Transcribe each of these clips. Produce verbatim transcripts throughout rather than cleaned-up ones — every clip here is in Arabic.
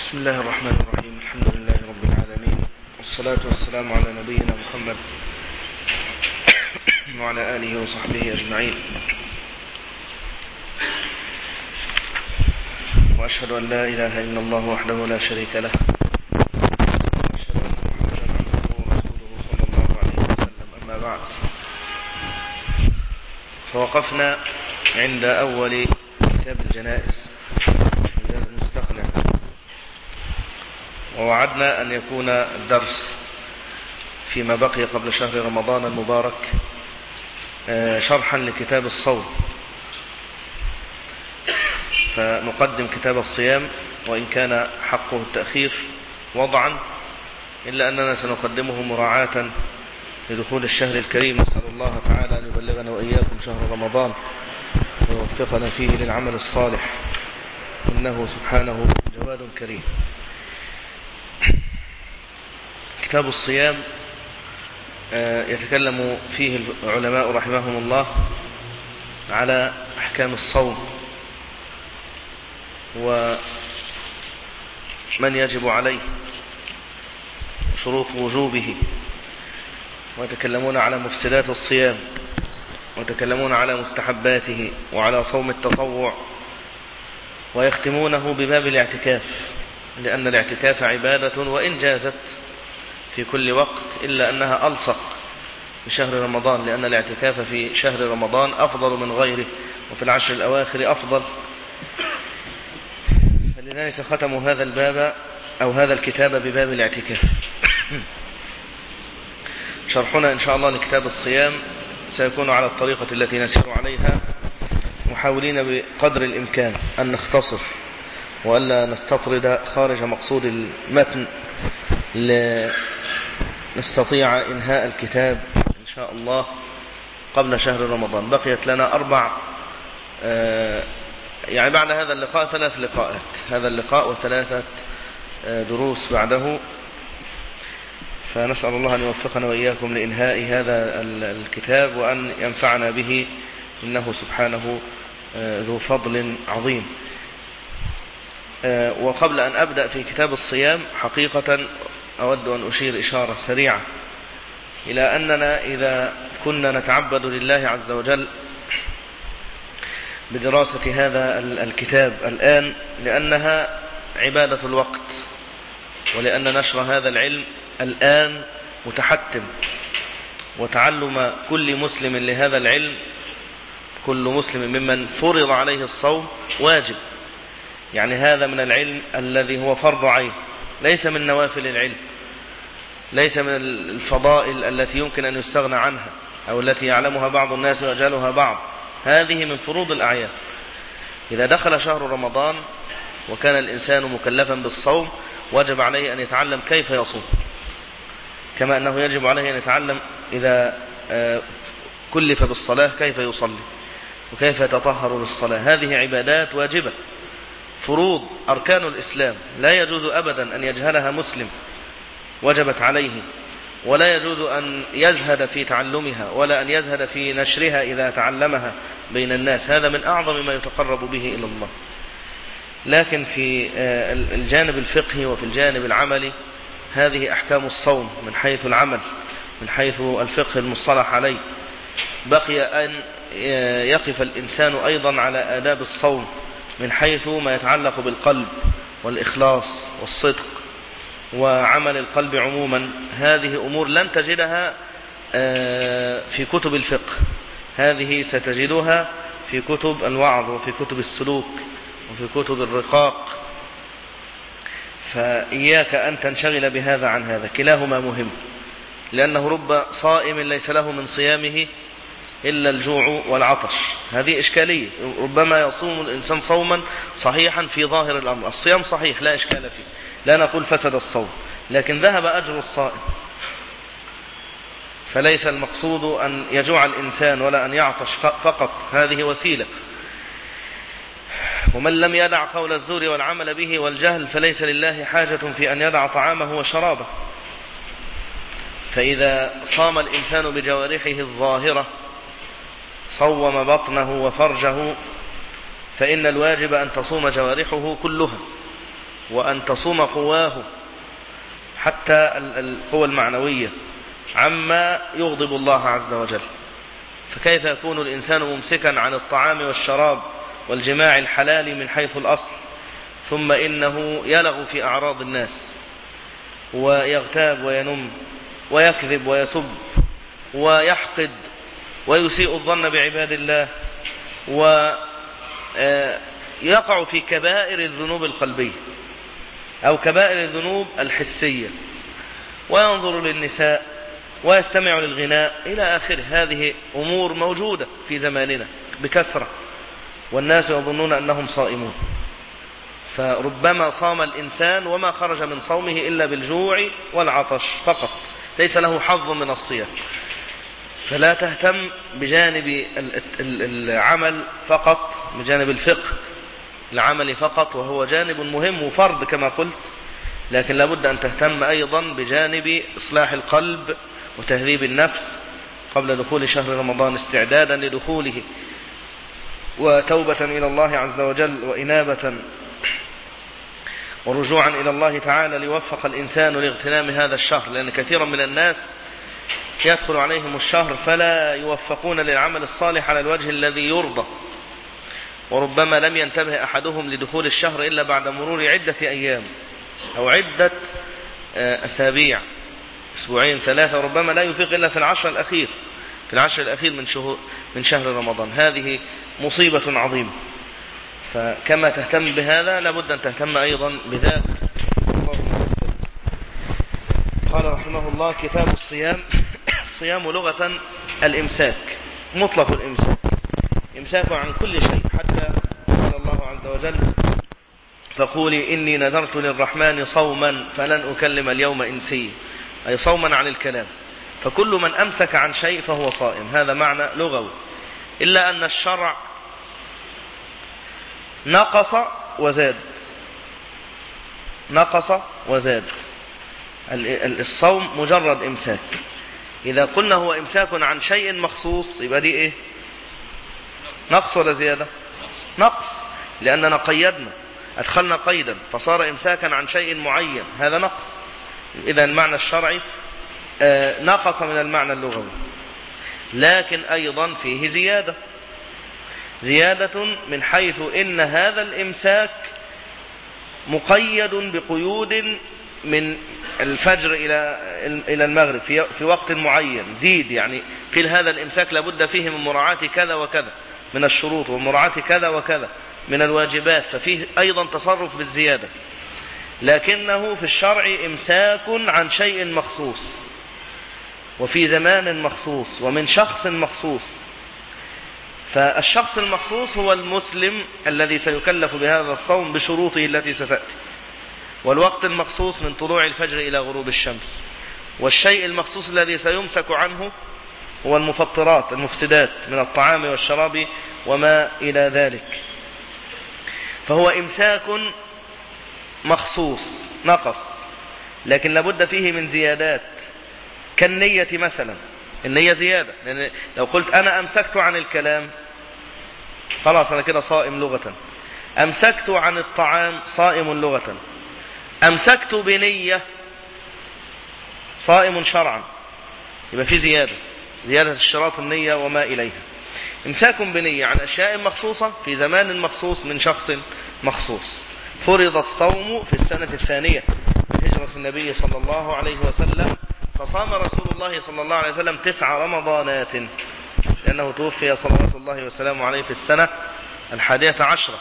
بسم الله الرحمن الرحيم. الحمد لله رب العالمين، والصلاة والسلام على نبينا محمد وعلى آله وصحبه أجمعين، وأشهد أن لا إله إلا الله وحده لا شريك له، وأشهد أن محمدا عبده ورسوله صلى الله عليه وسلم. أما بعد، فوقفنا عند أول كتاب الجنائز المستقنع، ووعدنا أن يكون الدرس فيما بقي قبل شهر رمضان المبارك شرحا لكتاب الصوم، فنقدم كتاب الصيام وإن كان حقه التأخير وضعا، إلا أننا سنقدمه مراعاة لدخول الشهر الكريم. نسأل الله تعالى أن يبلغنا وإياكم شهر رمضان ويوفقنا فيه للعمل الصالح، إنه سبحانه جواد كريم. كتاب الصيام يتكلم فيه العلماء رحمهم الله على أحكام الصوم ومن يجب عليه وشروط وجوبه، ويتكلمون على مفسدات الصيام، ويتكلمون على مستحباته وعلى صوم التطوع، ويختمونه بباب الاعتكاف، لأن الاعتكاف عبادة وإن جازت في كل وقت، إلا أنها ألصق بشهر رمضان، لأن الاعتكاف في شهر رمضان أفضل من غيره، وفي العشر الأواخر أفضل. فلذلك ختموا هذا الباب أو هذا الكتاب بباب الاعتكاف. شرحنا إن شاء الله لكتاب الصيام سيكون على الطريقة التي نسير عليها، محاولين بقدر الإمكان أن نختصر وألا نستطرد خارج مقصود المتن، لنستطيع إنهاء الكتاب إن شاء الله قبل شهر رمضان. بقيت لنا أربع آه يعني بعد هذا اللقاء ثلاث لقاءات، هذا اللقاء وثلاثة آه دروس بعده، فنسأل الله أن يوفقنا وإياكم لإنهاء هذا الكتاب وأن ينفعنا به، إنه سبحانه آه ذو فضل عظيم. آه وقبل أن أبدأ في كتاب الصيام، حقيقة أود أن أشير إشارة سريعة إلى أننا إذا كنا نتعبد لله عز وجل بدراسة هذا الكتاب الآن، لأنها عبادة الوقت، ولأن نشر هذا العلم الآن متحتم، وتعلم كل مسلم لهذا العلم، كل مسلم ممن فرض عليه الصوم واجب. يعني هذا من العلم الذي هو فرض عين، ليس من نوافل العلم، ليس من الفضائل التي يمكن أن يستغنى عنها أو التي يعلمها بعض الناس ويجهلها بعض. هذه من فروض الأعيان. إذا دخل شهر رمضان وكان الإنسان مكلفا بالصوم، وجب عليه أن يتعلم كيف يصوم، كما أنه يجب عليه أن يتعلم إذا كلف بالصلاة كيف يصلي وكيف يتطهر للصلاة. هذه عبادات واجبة، فروض، أركان الإسلام، لا يجوز أبدا أن يجهلها مسلم، وجبت عليه، ولا يجوز أن يزهد في تعلمها ولا أن يزهد في نشرها إذا تعلمها بين الناس. هذا من أعظم ما يتقرب به إلى الله. لكن في الجانب الفقهي وفي الجانب العملي، هذه أحكام الصوم من حيث العمل، من حيث الفقه المصطلح عليه. بقي أن يقف الإنسان أيضا على آداب الصوم من حيث ما يتعلق بالقلب والإخلاص والصدق وعمل القلب عموما. هذه أمور لن تجدها في كتب الفقه، هذه ستجدها في كتب الوعظ وفي كتب السلوك وفي كتب الرقاق. فإياك أن تنشغل بهذا عن هذا، كلاهما مهم، لأنه رب صائم ليس له من صيامه إلا الجوع والعطش. هذه إشكالية. ربما يصوم الإنسان صوما صحيحا في ظاهر الأمر، الصيام صحيح لا إشكال فيه، لا نقول فسد الصوم، لكن ذهب أجر الصائم. فليس المقصود أن يجوع الإنسان ولا أن يعطش فقط، هذه وسيلة. ومن لم يدع قول الزور والعمل به والجهل فليس لله حاجة في أن يدع طعامه وشرابه. فإذا صام الإنسان بجوارحه الظاهرة، صوم بطنه وفرجه، فإن الواجب أن تصوم جوارحه كلها، وأن تصوم قواه حتى القوى المعنوية عما يغضب الله عز وجل. فكيف يكون الإنسان ممسكا عن الطعام والشراب والجماع الحلال من حيث الأصل، ثم إنه يلغ في أعراض الناس ويغتاب وينم ويكذب ويسب ويحقد ويسيء الظن بعباد الله ويقع في كبائر الذنوب القلبية أو كبائر الذنوب الحسية، وينظر للنساء ويستمع للغناء إلى آخره. هذه أمور موجودة في زماننا بكثرة، والناس يظنون أنهم صائمون، فربما صام الإنسان وما خرج من صومه إلا بالجوع والعطش فقط، ليس له حظ من الصيام. فلا تهتم بجانب العمل فقط، بجانب الفقه العمل فقط، وهو جانب مهم وفرض كما قلت، لكن لابد أن تهتم أيضا بجانب إصلاح القلب وتهذيب النفس قبل دخول شهر رمضان، استعدادا لدخوله وتوبة إلى الله عز وجل وإنابة ورجوعا إلى الله تعالى ليوفق الإنسان لاغتنام هذا الشهر، لأن كثيرا من الناس يدخل عليهم الشهر فلا يوفقون للعمل الصالح على الوجه الذي يرضى، وربما لم ينتبه أحدهم لدخول الشهر إلا بعد مرور عدة أيام أو عدة أسابيع، أسبوعين ثلاثة، وربما لا يفيق إلا في العشر الأخير في العشر الأخير من شهر من شهر رمضان. هذه مصيبة عظيمة. فكما تهتم بهذا لابد أن تهتم أيضا بذات. قال رحمه الله: كتاب الصيام. الصيام لغة الإمساك، مطلق الإمساك، إمساك عن كل شيء، حتى قال الله عز وجل: فقولي إني نذرت للرحمن صوما فلن أكلم اليوم إنسيا، أي صوما عن الكلام. فكل من أمسك عن شيء فهو صائم، هذا معنى لغوي، إلا أن الشرع نقص وزاد نقص وزاد الصوم مجرد إمساك. إذا قلنا هو إمساك عن شيء مخصوص يبقى دي إيه؟ نقص ولا زيادة؟ نقص، لأننا قيدنا، أدخلنا قيدا فصار إمساكا عن شيء معين، هذا نقص. إذا المعنى الشرعي نقص من المعنى اللغوي، لكن أيضا فيه زيادة زيادة من حيث إن هذا الإمساك مقيد بقيود من الفجر إلى إلى المغرب في في وقت معين، زيد، يعني قيل هذا الإمساك لابد فيه من مراعاة كذا وكذا من الشروط، ومراعاة كذا وكذا من الواجبات، ففيه أيضا تصرف بالزيادة، لكنه في الشرع إمساك عن شيء مخصوص وفي زمان مخصوص ومن شخص مخصوص. فالشخص المخصوص هو المسلم الذي سيكلف بهذا الصوم بشروطه التي ستأتي، والوقت المخصوص من طلوع الفجر إلى غروب الشمس، والشيء المخصوص الذي سيمسك عنه هو المفطرات المفسدات من الطعام والشراب وما إلى ذلك. فهو إمساك مخصوص نقص، لكن لابد فيه من زيادات، كالنية مثلا. النية زيادة، لأن لو قلت أنا أمسكت عن الكلام خلاص أنا كده صائم لغة، أمسكت عن الطعام صائم لغة، أمسكت بنية صائم شرعا، يبقى في زيادة زيادة اشتراط النية وما إليها. إمساك بنية عن أشياء مخصوصة في زمان مخصوص من شخص مخصوص. فرض الصوم في السنة الثانية من هجرة النبي صلى الله عليه وسلم، فصام رسول الله صلى الله عليه وسلم تسع رمضانات، لأنه توفي صلوات الله وسلامه عليه في السنة الحادية عشرة،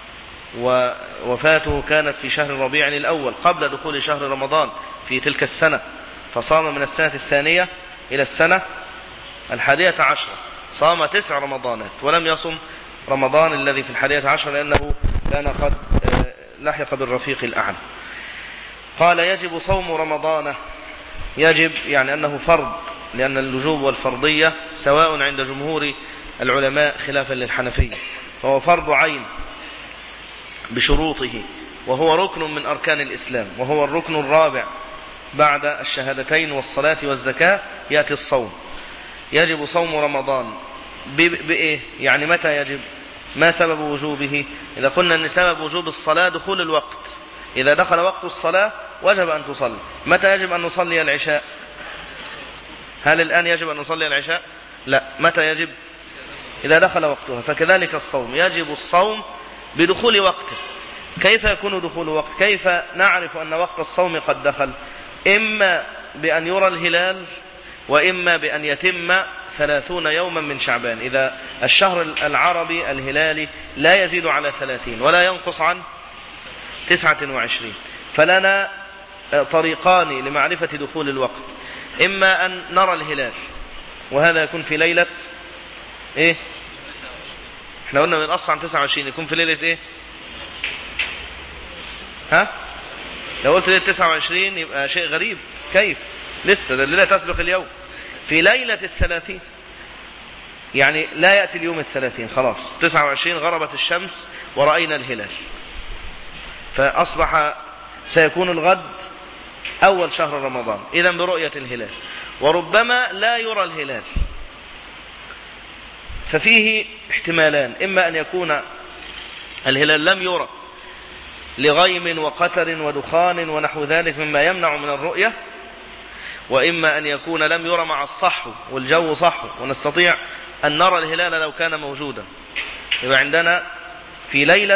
ووفاته كانت في شهر ربيع الأول قبل دخول شهر رمضان في تلك السنة، فصام من السنة الثانية إلى السنة الحادية عشرة، صام تسع رمضانات ولم يصم رمضان الذي في الحادية عشرة لأنه كان قد لحق بالرفيق الأعلى. قال: يجب صوم رمضان. يجب يعني أنه فرض، لأن اللجوب والفرضية سواء عند جمهور العلماء خلافا للحنفية، فهو فرض عين بشروطه، وهو ركن من أركان الإسلام، وهو الركن الرابع بعد الشهادتين والصلاة والزكاة يأتي الصوم. يجب صوم رمضان بإيه؟ يعني متى يجب؟ ما سبب وجوبه؟ إذا قلنا أن سبب وجوب الصلاة دخول الوقت، إذا دخل وقت الصلاة وجب أن تصلي. متى يجب أن نصلي العشاء؟ هل الآن يجب أن نصلي العشاء؟ لا. متى يجب؟ إذا دخل وقتها. فكذلك الصوم، يجب الصوم بدخول وقته. كيف يكون دخول وقت؟ كيف نعرف أن وقت الصوم قد دخل؟ إما بأن يرى الهلال، وإما بأن يتم ثلاثون يوما من شعبان. إذا الشهر العربي الهلالي لا يزيد على ثلاثين ولا ينقص عن تسعة وعشرين، فلنا طريقان لمعرفة دخول الوقت. إما أن نرى الهلال، وهذا يكون في ليلة إيه؟ احنا قلنا من الأصل عن تسعة وعشرين، يكون في ليلة إيه؟ ها؟ لو قلت ليلة تسعة وعشرين يبقى شيء غريب. كيف؟ لسه ده الليلة تسبق اليوم. في ليلة الثلاثين، يعني لا يأتي اليوم الثلاثين، خلاص تسعة وعشرين غربت الشمس ورأينا الهلال، فأصبح سيكون الغد أول شهر رمضان، إذن برؤية الهلال. وربما لا يرى الهلال، ففيه احتمالان: إما أن يكون الهلال لم يرى لغيم وقتر ودخان ونحو ذلك مما يمنع من الرؤية، وإما أن يكون لم يرى مع الصحو والجو صحو ونستطيع أن نرى الهلال لو كان موجودا. يبقى عندنا في ليلة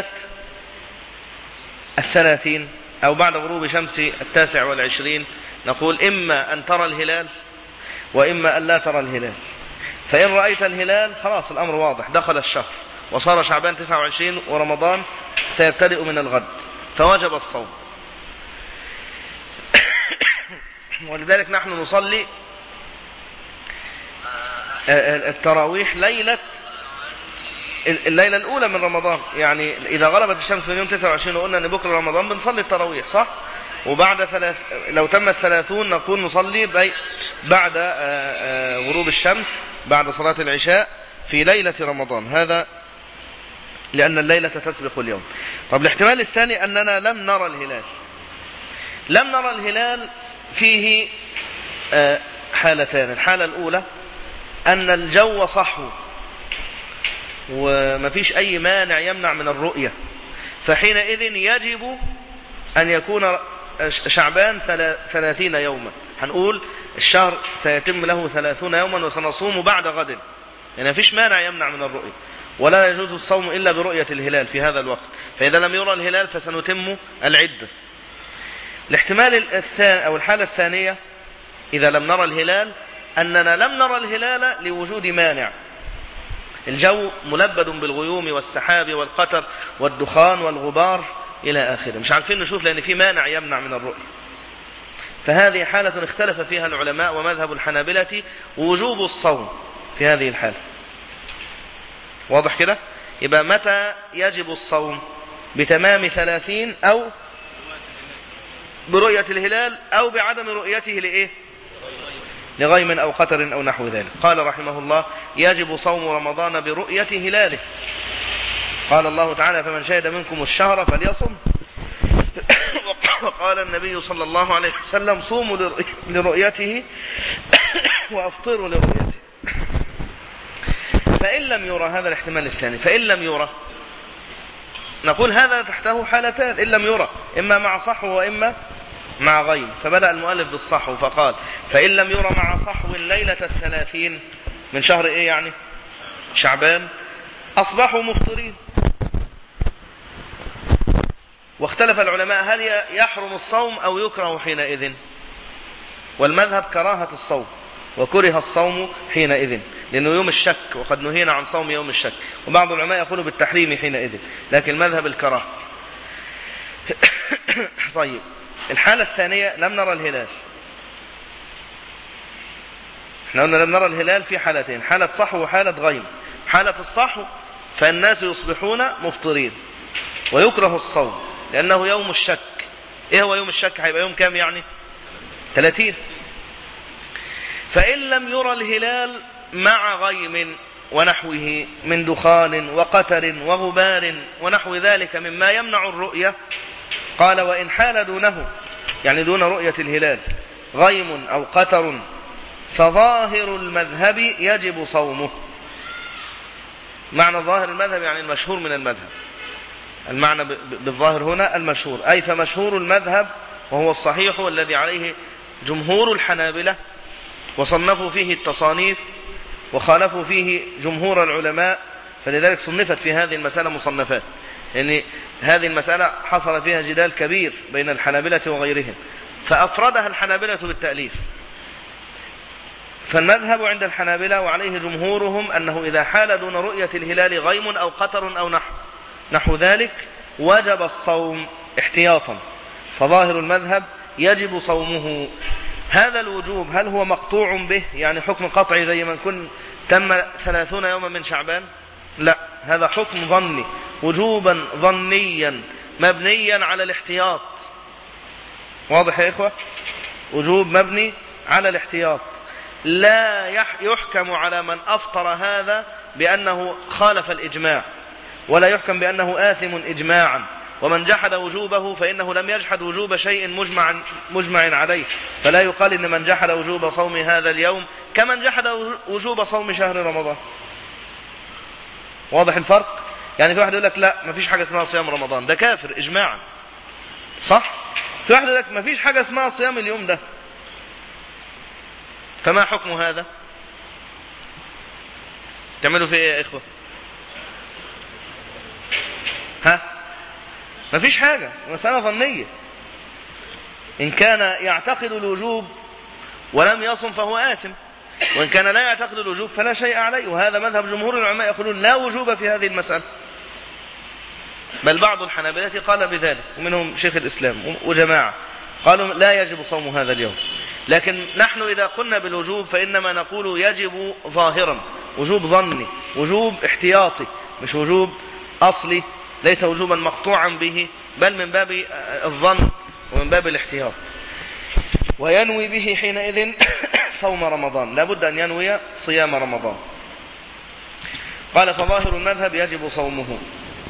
الثلاثين أو بعد غروب شمس التاسع والعشرين نقول إما أن ترى الهلال وإما أن لا ترى الهلال. فإن رأيت الهلال خلاص الأمر واضح، دخل الشهر وصار شعبان تسعة وعشرين ورمضان سيبتدئ من الغد، فوجب الصوم. ولذلك نحن نصلي التراويح ليلة الليلة الأولى من رمضان، يعني إذا غربت الشمس من يوم تسعة وعشرين وقلنا أن بكرة رمضان بنصلي التراويح، صح؟ وبعد ثلاث لو تم الثلاثون نقول نصلي بعد غروب الشمس بعد صلاة العشاء في ليلة رمضان، هذا لأن الليلة تسبق اليوم. طب الاحتمال الثاني أننا لم نرى الهلال. لم نرى الهلال فيه حالتان: الحالة الأولى أن الجو صحو وما فيش أي مانع يمنع من الرؤية، فحينئذ يجب أن يكون شعبان ثلاثين يوما. هنقول الشهر سيتم له ثلاثون يوما وسنصوم بعد غد، يعني ما فيش مانع يمنع من الرؤية، ولا يجوز الصوم إلا برؤية الهلال في هذا الوقت. فإذا لم يرى الهلال فسنتم العدة. الاحتمال الثاني أو الحالة الثانية إذا لم نرى الهلال أننا لم نرى الهلال لوجود مانع، الجو ملبد بالغيوم والسحاب والقتر والدخان والغبار إلى آخره، مش عارفين نشوف لأن في مانع يمنع من الرؤية. فهذه حالة اختلف فيها العلماء، ومذهب الحنابلة وجوب الصوم في هذه الحالة. واضح كده؟ يبقى متى يجب الصوم؟ بتمام ثلاثين أو برؤية الهلال أو بعدم رؤيته لإيه؟ لغيم أو قتر أو نحو ذلك. قال رحمه الله: يجب صوم رمضان برؤية هلاله. قال الله تعالى: فمن شهد منكم الشهر فليصم. وقال النبي صلى الله عليه وسلم: صوموا لرؤيته وأفطروا لرؤيته. فإن لم يرى، هذا الاحتمال الثاني، فإن لم يرى نقول هذا تحته حالتان: إن لم يرى إما مع صحو وإما مع غيم. فبدأ المؤلف بالصحو فقال: فإن لم يرى مع صحو ليلة الثلاثين من شهر إيه يعني؟ شعبان، أصبحوا مفطرين. واختلف العلماء هل يحرم الصوم أو يكره حينئذ، والمذهب كراهة الصوم، وكره الصوم حينئذ لأنه يوم الشك، وقد نهينا عن صوم يوم الشك. وبعض العلماء يقولوا بالتحريم حينئذ، لكن المذهب الكراهة. طيب، الحالة الثانية لم نرى الهلال. احنا قلنا لم نرى الهلال في حالتين: حالة صحو وحالة غيم. حالة الصحو فالناس يصبحون مفطرين ويكره الصوم لأنه يوم الشك. ايه هو يوم الشك؟ هيبقى يوم كام يعني؟ ثلاثين. فإن لم يرى الهلال مع غيم ونحوه من دخان وقتر وغبار ونحو ذلك مما يمنع الرؤية، قال: وإن حال دونه، يعني دون رؤية الهلال، غيم أو قتر، فظاهر المذهب يجب صومه. معنى ظاهر المذهب يعني المشهور من المذهب، المعنى بالظاهر هنا المشهور، أي فمشهور المذهب وهو الصحيح والذي عليه جمهور الحنابلة، وصنفوا فيه التصانيف وخالفوا فيه جمهور العلماء، فلذلك صنفت في هذه المسألة مصنفات، يعني هذه المسألة حصل فيها جدال كبير بين الحنابلة وغيرهم، فأفردها الحنابلة بالتأليف. فالمذهب عند الحنابلة وعليه جمهورهم أنه إذا حال دون رؤية الهلال غيم أو قطر أو نحو نحو ذلك وجب الصوم احتياطا، فظاهر المذهب يجب صومه. هذا الوجوب هل هو مقطوع به، يعني حكم قطعي زي من كن تم ثلاثون يوما من شعبان؟ لا، هذا حكم ظني، وجوبا ظنيا مبنيا على الاحتياط. واضح يا إخوة؟ وجوب مبني على الاحتياط، لا يحكم على من أفطر هذا بأنه خالف الإجماع، ولا يحكم بأنه آثم إجماعا، ومن جحد وجوبه فإنه لم يجحد وجوب شيء مجمع, مجمع عليه، فلا يقال إن من جحد وجوب صوم هذا اليوم كمن جحد وجوب صوم شهر رمضان. واضح الفرق؟ يعني في واحد يقول لك لا ما فيش حاجة اسمها صيام رمضان، ده كافر إجماعا، صح؟ في واحد يقول لك ما فيش حاجة اسمها صيام اليوم ده، فما حكم هذا؟ تعملوا في ايه يا إخوة؟ ها؟ ما فيش حاجة، مسألة ظنية. إن كان يعتقد الوجوب ولم يصم فهو آثم، وإن كان لا يعتقد الوجوب فلا شيء عليه، وهذا مذهب جمهور العلماء، يقولون لا وجوب في هذه المسألة، بل بعض الحنابلة قال بذلك، ومنهم شيخ الإسلام وجماعة قالوا لا يجب صوم هذا اليوم. لكن نحن إذا قلنا بالوجوب فإنما نقول يجب ظاهرا، وجوب ظني، وجوب احتياطي، مش وجوب أصلي، ليس وجوبا مقطوعا به، بل من باب الظن ومن باب الاحتياط. وينوي به حينئذ صوم رمضان، لا بد أن ينوي صيام رمضان. قال فظاهر المذهب يجب صومه،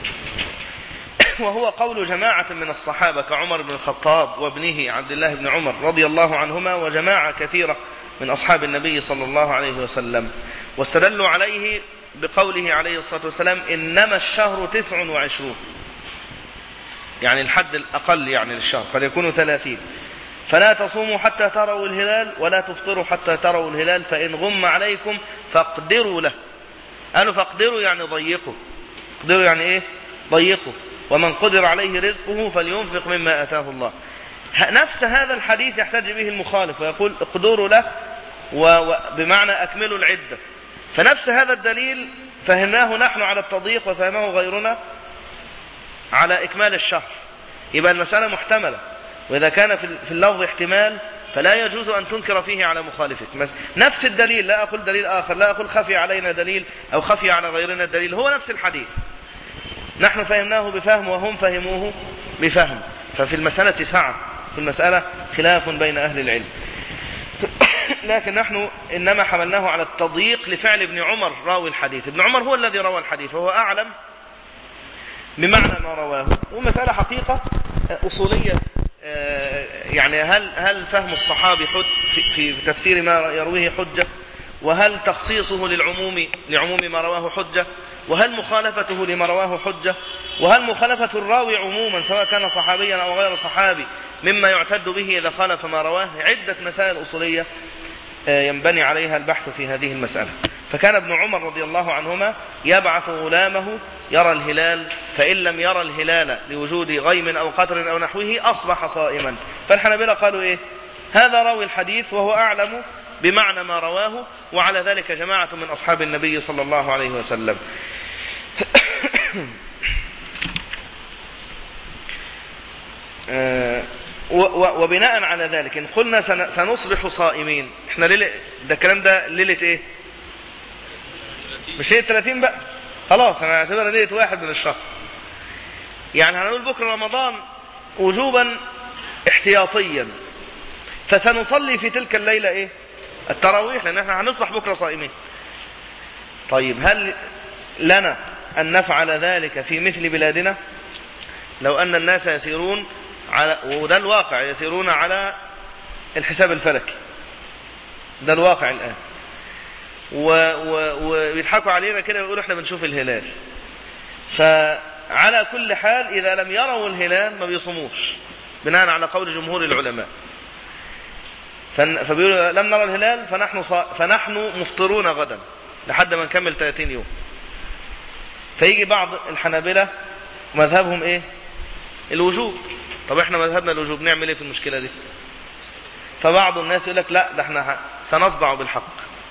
وهو قول جماعة من الصحابة كعمر بن الخطاب وابنه عبد الله بن عمر رضي الله عنهما، وجماعة كثيرة من أصحاب النبي صلى الله عليه وسلم، واستدلوا عليه بقوله عليه الصلاة والسلام إنما الشهر تسع وعشرون، يعني الحد الأقل يعني للشهر قد يكون ثلاثين، فلا تصوموا حتى تروا الهلال ولا تفطروا حتى تروا الهلال، فإن غم عليكم فاقدروا له. قالوا فاقدروا يعني ضيقوا، اقدروا يعني ايه؟ ضيقوا. ومن قدر عليه رزقه فلينفق مما آتاه الله. نفس هذا الحديث يحتج به المخالف ويقول اقدروا له وبمعنى أكملوا العدة، فنفس هذا الدليل فهمناه نحن على التضييق وفهمه غيرنا على إكمال الشهر، يبقى المسألة محتملة، وإذا كان في اللفظ احتمال فلا يجوز أن تنكر فيه على مخالفك. نفس الدليل، لا أقول دليل آخر، لا أقول خفي علينا دليل أو خفي على غيرنا دليل، هو نفس الحديث، نحن فهمناه بفهم وهم فهموه بفهم، ففي المسألة سعة، في المسألة خلاف بين أهل العلم. لكن نحن إنما حملناه على التضييق لفعل ابن عمر راوي الحديث، ابن عمر هو الذي روى الحديث وهو أعلم بمعنى ما رواه، ومسألة حقيقة أصولية، يعني هل هل فهم الصحابي حج في, في تفسير ما يرويه حجة، وهل تخصيصه للعموم لعموم ما رواه حجة، وهل مخالفته لما رواه حجة، وهل مخالفة الراوي عموما سواء كان صحابيا أو غير صحابي مما يعتد به إذا خالف ما رواه. عدة مسائل أصولية ينبني عليها البحث في هذه المسألة. فكان ابن عمر رضي الله عنهما يبعث غلامه يرى الهلال، فإن لم يرى الهلال لوجود غيم أو قطر أو نحوه أصبح صائما. فالحنابلة قالوا إيه؟ هذا راوي الحديث وهو أعلم بمعنى ما رواه، وعلى ذلك جماعة من أصحاب النبي صلى الله عليه وسلم. وبناء على ذلك إن قلنا سنصبح صائمين، احنا ليلة ده الكلام ده ليلة ايه؟ مش ليلة ثلاثين بقى، خلاص انا اعتبر ليلة واحد من الشهر، يعني هنقول بكرة رمضان وجوبا احتياطيا، فسنصلي في تلك الليلة ايه؟ التراويح، لان احنا هنصبح بكرة صائمين. طيب هل لنا ان نفعل ذلك في مثل بلادنا؟ لو ان الناس يسيرون على، وده الواقع، يسيرون على الحساب الفلكي، ده الواقع الآن، ويضحكوا علينا كده ويقولوا احنا بنشوف الهلال، على كل حال إذا لم يروا الهلال ما بيصوموش بناء على قول جمهور العلماء. فبيقولوا لم نرى الهلال فنحن, فنحن مفطرون غدا لحد ما نكمل ثلاثين يوم. فيجي بعض الحنابلة مذهبهم ايه؟ الوجوب. طب احنا مذهبنا الوجوب، نعمل ايه في المشكلة دي؟ فبعض الناس يقول لك لا، ده احنا سنصدع بالحق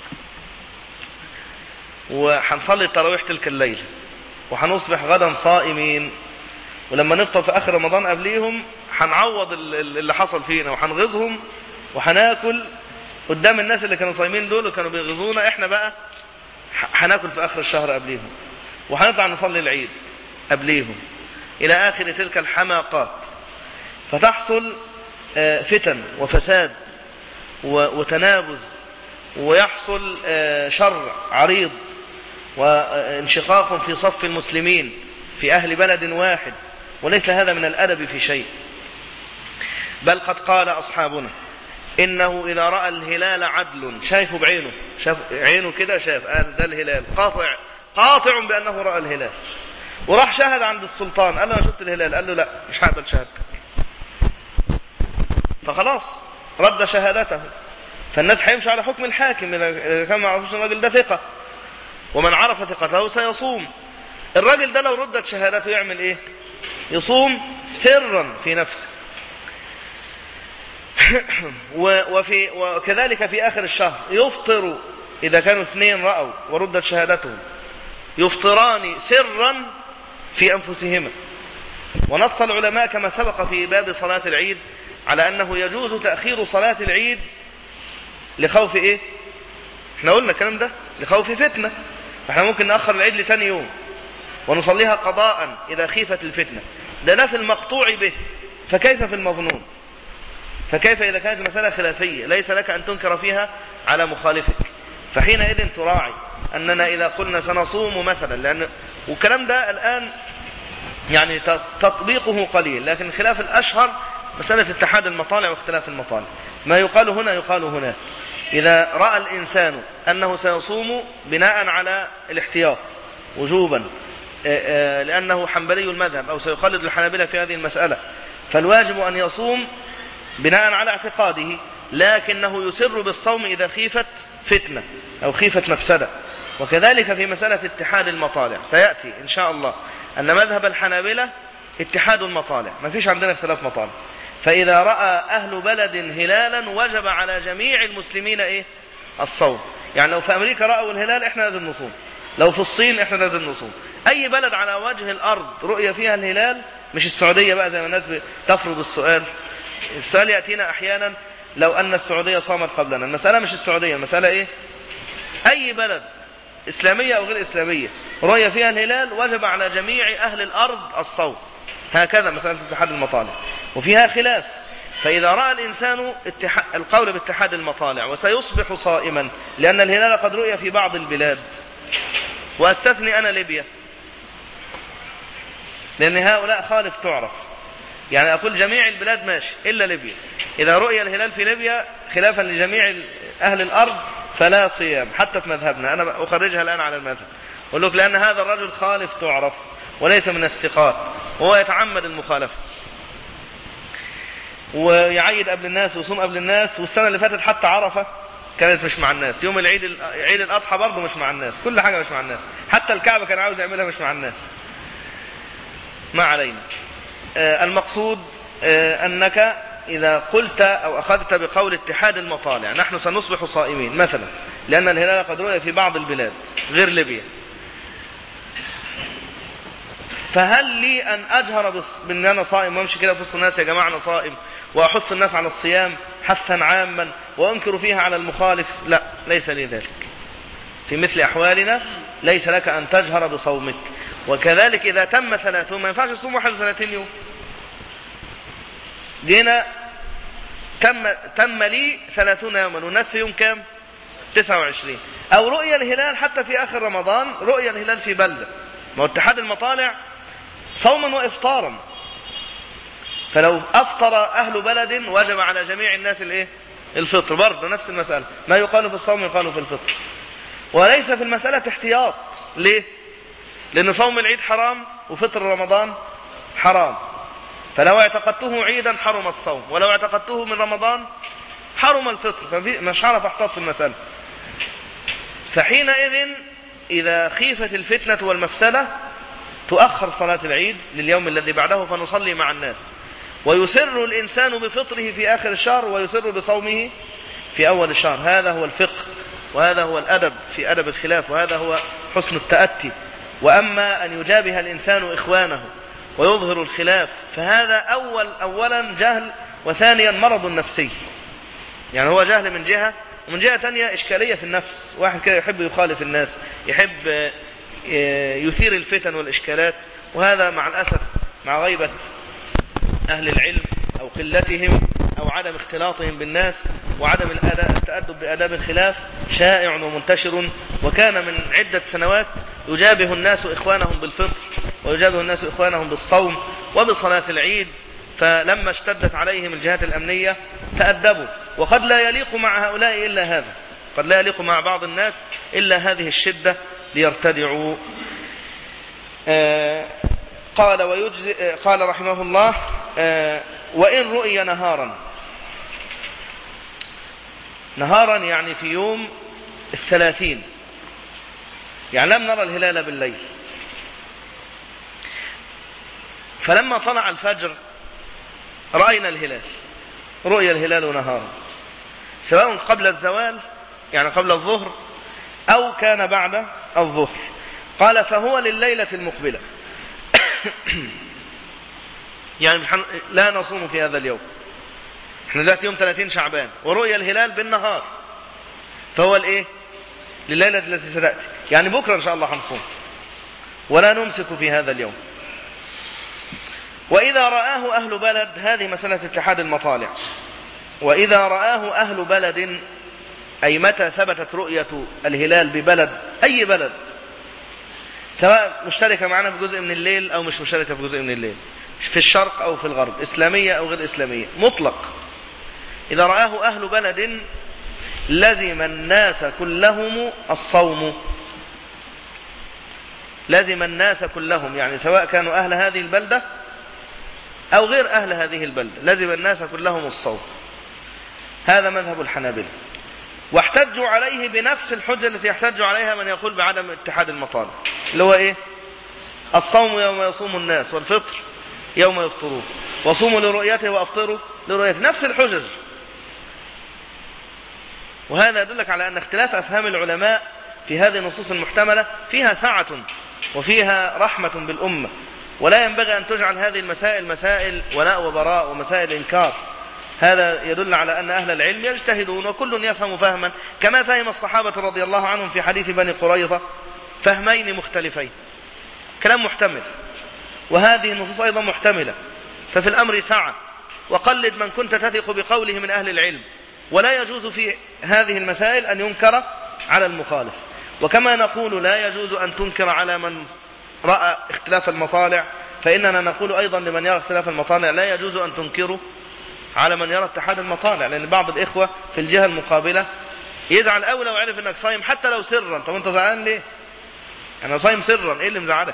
وحنصلي التراويح تلك الليلة وحنصبح غدا صائمين، ولما نفطر في آخر رمضان قبليهم حنعوض اللي حصل فينا وحنغزهم وحناكل قدام الناس اللي كانوا صايمين دول وكانوا بيغزونا، احنا بقى حناكل في آخر الشهر قبليهم وحنطلع نصلي العيد قبليهم إلى آخر تلك الحماقات. فتحصل فتن وفساد وتنابز، ويحصل شر عريض وانشقاق في صف المسلمين في أهل بلد واحد، وليس هذا من الأدب في شيء. بل قد قال أصحابنا إنه إذا رأى الهلال عدل، شايفه بعينه، شاف عينه كده، شاف قال ده الهلال، قاطع قاطع بأنه رأى الهلال، وراح شاهد عند السلطان قال له أنا شفت الهلال، قال له لا مش هقبل شهادتك، فخلاص رد شهادته. فالناس هيمشي على حكم الحاكم إذا كان ما عرفش الراجل ده ثقة، ومن عرف ثقته سيصوم. الراجل ده لو ردت شهادته يعمل ايه؟ يصوم سرا في نفسه. وفي وكذلك في آخر الشهر يفطر إذا كانوا اثنين رأوا وردت شهادتهم، يفطران سرا في أنفسهما. ونص العلماء كما سبق في باب صلاة العيد على أنه يجوز تأخير صلاة العيد لخوف إيه؟ احنا قلنا الكلام ده لخوف فتنة، احنا ممكن نأخر العيد لتاني يوم ونصليها قضاء إذا خيفت الفتنة. ده ده في المقطوع به، فكيف في المظنون؟ فكيف إذا كانت المسألة خلافية ليس لك أن تنكر فيها على مخالفك؟ فحينئذ تراعي أننا إذا قلنا سنصوم مثلا، لأن والكلام ده الآن يعني تطبيقه قليل، لكن خلاف الأشهر مسألة اتحاد المطالع واختلاف المطالع. ما يقال هنا يقال هناك. إذا رأى الإنسان أنه سيصوم بناء على الاحتياط وجوبا لأنه حنبلي المذهب أو سيخلد الحنابلة في هذه المسألة، فالواجب أن يصوم بناء على اعتقاده، لكنه يسر بالصوم إذا خيفت فتنة أو خيفت مفسدة. وكذلك في مسألة اتحاد المطالع سيأتي إن شاء الله أن مذهب الحنابلة اتحاد المطالع، ما فيش عندنا اختلاف مطالع. فإذا رأى أهل بلد هلالا وجب على جميع المسلمين إيه؟ الصوم. يعني لو في أمريكا رأوا الهلال إحنا لازم نصوم، لو في الصين إحنا لازم نصوم. أي بلد على وجه الأرض رؤية فيها الهلال، مش السعودية بقى زي ما الناس تفرض السؤال. السؤال يأتينا أحيانا لو أن السعودية صامت قبلنا، المسألة مش السعودية، المسألة إيه؟ أي بلد إسلامية أو غير إسلامية رؤية فيها الهلال وجب على جميع أهل الأرض الصوم. هكذا مسألة اتحاد المطالع وفيها خلاف. فإذا رأى الإنسان القول باتحاد المطالع وسيصبح صائما لأن الهلال قد رؤي في بعض البلاد، وأستثني أنا ليبيا لأن هؤلاء خالف تعرف، يعني أقول جميع البلاد ماشي إلا ليبيا. إذا رؤي الهلال في ليبيا خلافا لجميع أهل الأرض فلا صيام حتى في مذهبنا. أنا أخرجها الآن على المذهب، أقول لك لأن هذا الرجل خالف تعرف وليس من الثقات وهو يتعمد المخالفة ويعيد قبل الناس ويصوم قبل الناس. والسنة اللي فاتت حتى عرفة كانت مش مع الناس، يوم العيد عيد الأضحى برضه مش مع الناس، كل حاجة مش مع الناس، حتى الكعبة كان عاوز يعملها مش مع الناس. ما علينا. آه المقصود آه أنك إذا قلت أو أخذت بقول اتحاد المطالع نحن سنصبح صائمين مثلا لأن الهلال قد رؤي في بعض البلاد غير ليبيا، فهل لي أن أجهر بأن أنا صائم وامشي كده في وسط الناس يا جماعة أنا صائم وأحث الناس على الصيام حثا عاما وأنكر فيها على المخالف؟ لا، ليس لي ذلك. في مثل أحوالنا ليس لك أن تجهر بصومك. وكذلك إذا تم ثلاثون ما ينفعش تصوم واحد وثلاثين يوم. جينا تم, تم لي ثلاثون يوما والناس في يوم كام؟ تسعة وعشرين. أو رؤية الهلال حتى في آخر رمضان، رؤية الهلال في بلدة، ما هو اتحاد المطالع صوما وإفطارا. فلو أفطر أهل بلد وجب على جميع الناس الإيه؟ الفطر، برضه نفس المسألة، ما يقال في الصوم يقال في الفطر. وليس في المسألة احتياط. ليه؟ لأن صوم العيد حرام وفطر رمضان حرام، فلو اعتقدته عيدا حرم الصوم، ولو اعتقدته من رمضان حرم الفطر، فمش عارف احتاط في المسألة. فحينئذ إذا خيفت الفتنة والمفسدة تؤخر صلاة العيد لليوم الذي بعده فنصلي مع الناس، ويسر الإنسان بفطره في آخر الشهر ويسر بصومه في أول الشهر. هذا هو الفقه، وهذا هو الأدب في أدب الخلاف، وهذا هو حسن التأتي. وأما أن يجابه الإنسان إخوانه ويظهر الخلاف فهذا أول أولا جهل، وثانيا مرض نفسي. يعني هو جهل من جهة، ومن جهة تانية إشكالية في النفس. واحد كده يحب يخالف الناس، يحب يثير الفتن والإشكالات، وهذا مع الأسف مع غيبة أهل العلم أو قلتهم أو عدم اختلاطهم بالناس وعدم التأدب بآداب الخلاف شائع ومنتشر. وكان من عدة سنوات يجابه الناس إخوانهم بالفطر، ويجابه الناس إخوانهم بالصوم وبصلاة العيد، فلما اشتدت عليهم الجهات الأمنية تأدبوا. وقد لا يليق مع هؤلاء إلا هذا، قد لا يليق مع بعض الناس إلا هذه الشدة ليرتدعوا. آه قال ويجزي قال رحمه الله آه وإن رؤي نهارا، نهارا يعني في يوم الثلاثين، يعني لم نرى الهلال بالليل، فلما طلع الفجر رأينا الهلال، رؤي الهلال نهارا سواء قبل الزوال يعني قبل الظهر أو كان بعد الظهر. قال فهو لليلة المقبلة يعني لا نصوم في هذا اليوم، احنا دلوقتي يوم ثلاثين شعبان ورؤيا الهلال بالنهار، فهو الايه لليلة التي ستأتي، يعني بكرة ان شاء الله هنصوم ولا نمسك في هذا اليوم. وإذا رآه أهل بلد، هذه مسألة اتحاد المطالع، وإذا رآه أهل بلد أي متى ثبتت رؤية الهلال ببلد، أي بلد سواء مشتركة معنا في جزء من الليل أو مش مشتركة في جزء من الليل، في الشرق أو في الغرب، إسلامية أو غير إسلامية، مطلق. إذا رآه أهل بلد لزم الناس كلهم الصوم، لزم الناس كلهم يعني سواء كانوا أهل هذه البلدة أو غير أهل هذه البلدة، لزم الناس كلهم الصوم. هذا مذهب الحنابلة، واحتجوا عليه بنفس الحجة التي يحتج عليها من يقول بعدم اتحاد المطالع، اللي هو إيه؟ الصوم يوم يصوم الناس، والفطر يوم يفطرون، وصوموا لرؤيته وأفطروا لرؤيته، نفس الحجج. وهذا يدلك على أن اختلاف أفهام العلماء في هذه النصوص المحتملة فيها سعة وفيها رحمة بالأمة، ولا ينبغي أن تجعل هذه المسائل مسائل ولاء وبراء ومسائل إنكار. هذا يدل على أن أهل العلم يجتهدون وكل يفهم فهما كما فهم الصحابة رضي الله عنهم في حديث بني قريظة فهمين مختلفين، كلام محتمل، وهذه النصوص أيضا محتملة، ففي الأمر سعة. وقلد من كنت تثق بقوله من أهل العلم، ولا يجوز في هذه المسائل أن ينكر على المخالف. وكما نقول لا يجوز أن تنكر على من رأى اختلاف المطالع، فإننا نقول أيضا لمن يرى اختلاف المطالع لا يجوز أن تنكروا على من يرى اتحاد المطالع، لأن بعض الإخوة في الجهة المقابلة يزعل أوي لو عرف أنك صايم حتى لو سرا. طب أنت زعلان ليه؟ أنا صايم سرا، إيه اللي مزعلك؟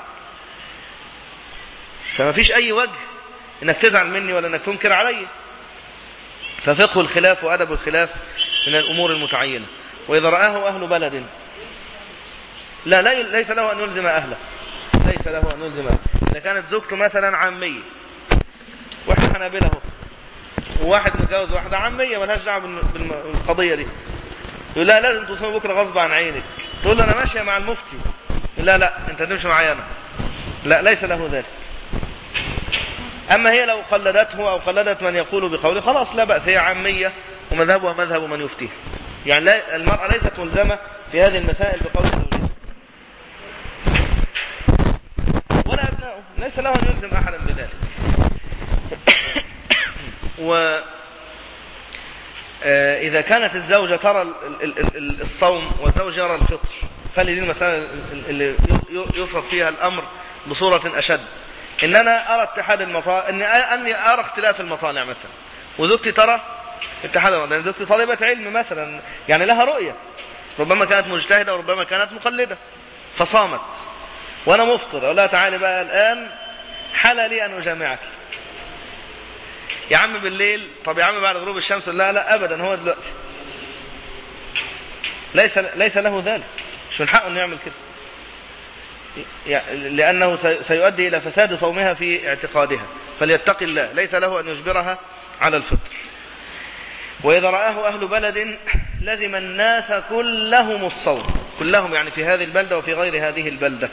فما فيش أي وجه أنك تزعل مني ولا أنك تنكر علي. ففقه الخلاف وأدب الخلاف من الأمور المتعينة. وإذا رآه أهل بلد لا, لا ليس له أن يلزم أهله، ليس له أن يلزم أهله. إذا كانت زوجته مثلا عامية، واحد حنابلة وواحد متجوز واحدة عامية ملهاش دعوة بالقضية دي، يقول لا لازم تصوم بكرة غصب عن عينك، تقول له أنا ماشية مع المفتي، لا لا أنت تمشي معي أنا، لا ليس له ذلك. أما هي لو قلدته أو قلدت من يقول بقوله خلاص لا بأس، هي عامية ومذهبها مذهب من يفتيه. يعني لا المرأة ليست ملزمة في هذه المسائل بقول زوجها ولا أبنائه، ليس له أن يلزم أحدا بذلك. وإذا كانت الزوجة ترى الصوم والزوج يرى الفطر، فهذه المسألة اللي يفرض فيها الأمر بصورة أشد. إن أنا أرى اتحاد المطالع، إن أني أرى اختلاف المطالع مثلا، وزوجتي ترى اتحاد المطالع، يعني زوجتي طالبة علم مثلا، يعني لها رؤية، ربما كانت مجتهدة وربما كانت مقلدة، فصامت وانا مفطر، اقول لها تعالي بقى الان حل لي ان اجامعك. يا عم بالليل، طب يا عم بعد غروب الشمس، لا لا ابدا، هو دلوقتي. ليس ليس له ذلك، مش من حقه انه يعمل كده، لانه سيؤدي الى فساد صومها في اعتقادها، فليتقي الله، ليس له ان يجبرها على الفطر. واذا رآه اهل بلد لزم الناس كلهم الصوم، كلهم يعني في هذه البلدة وفي غير هذه البلدة.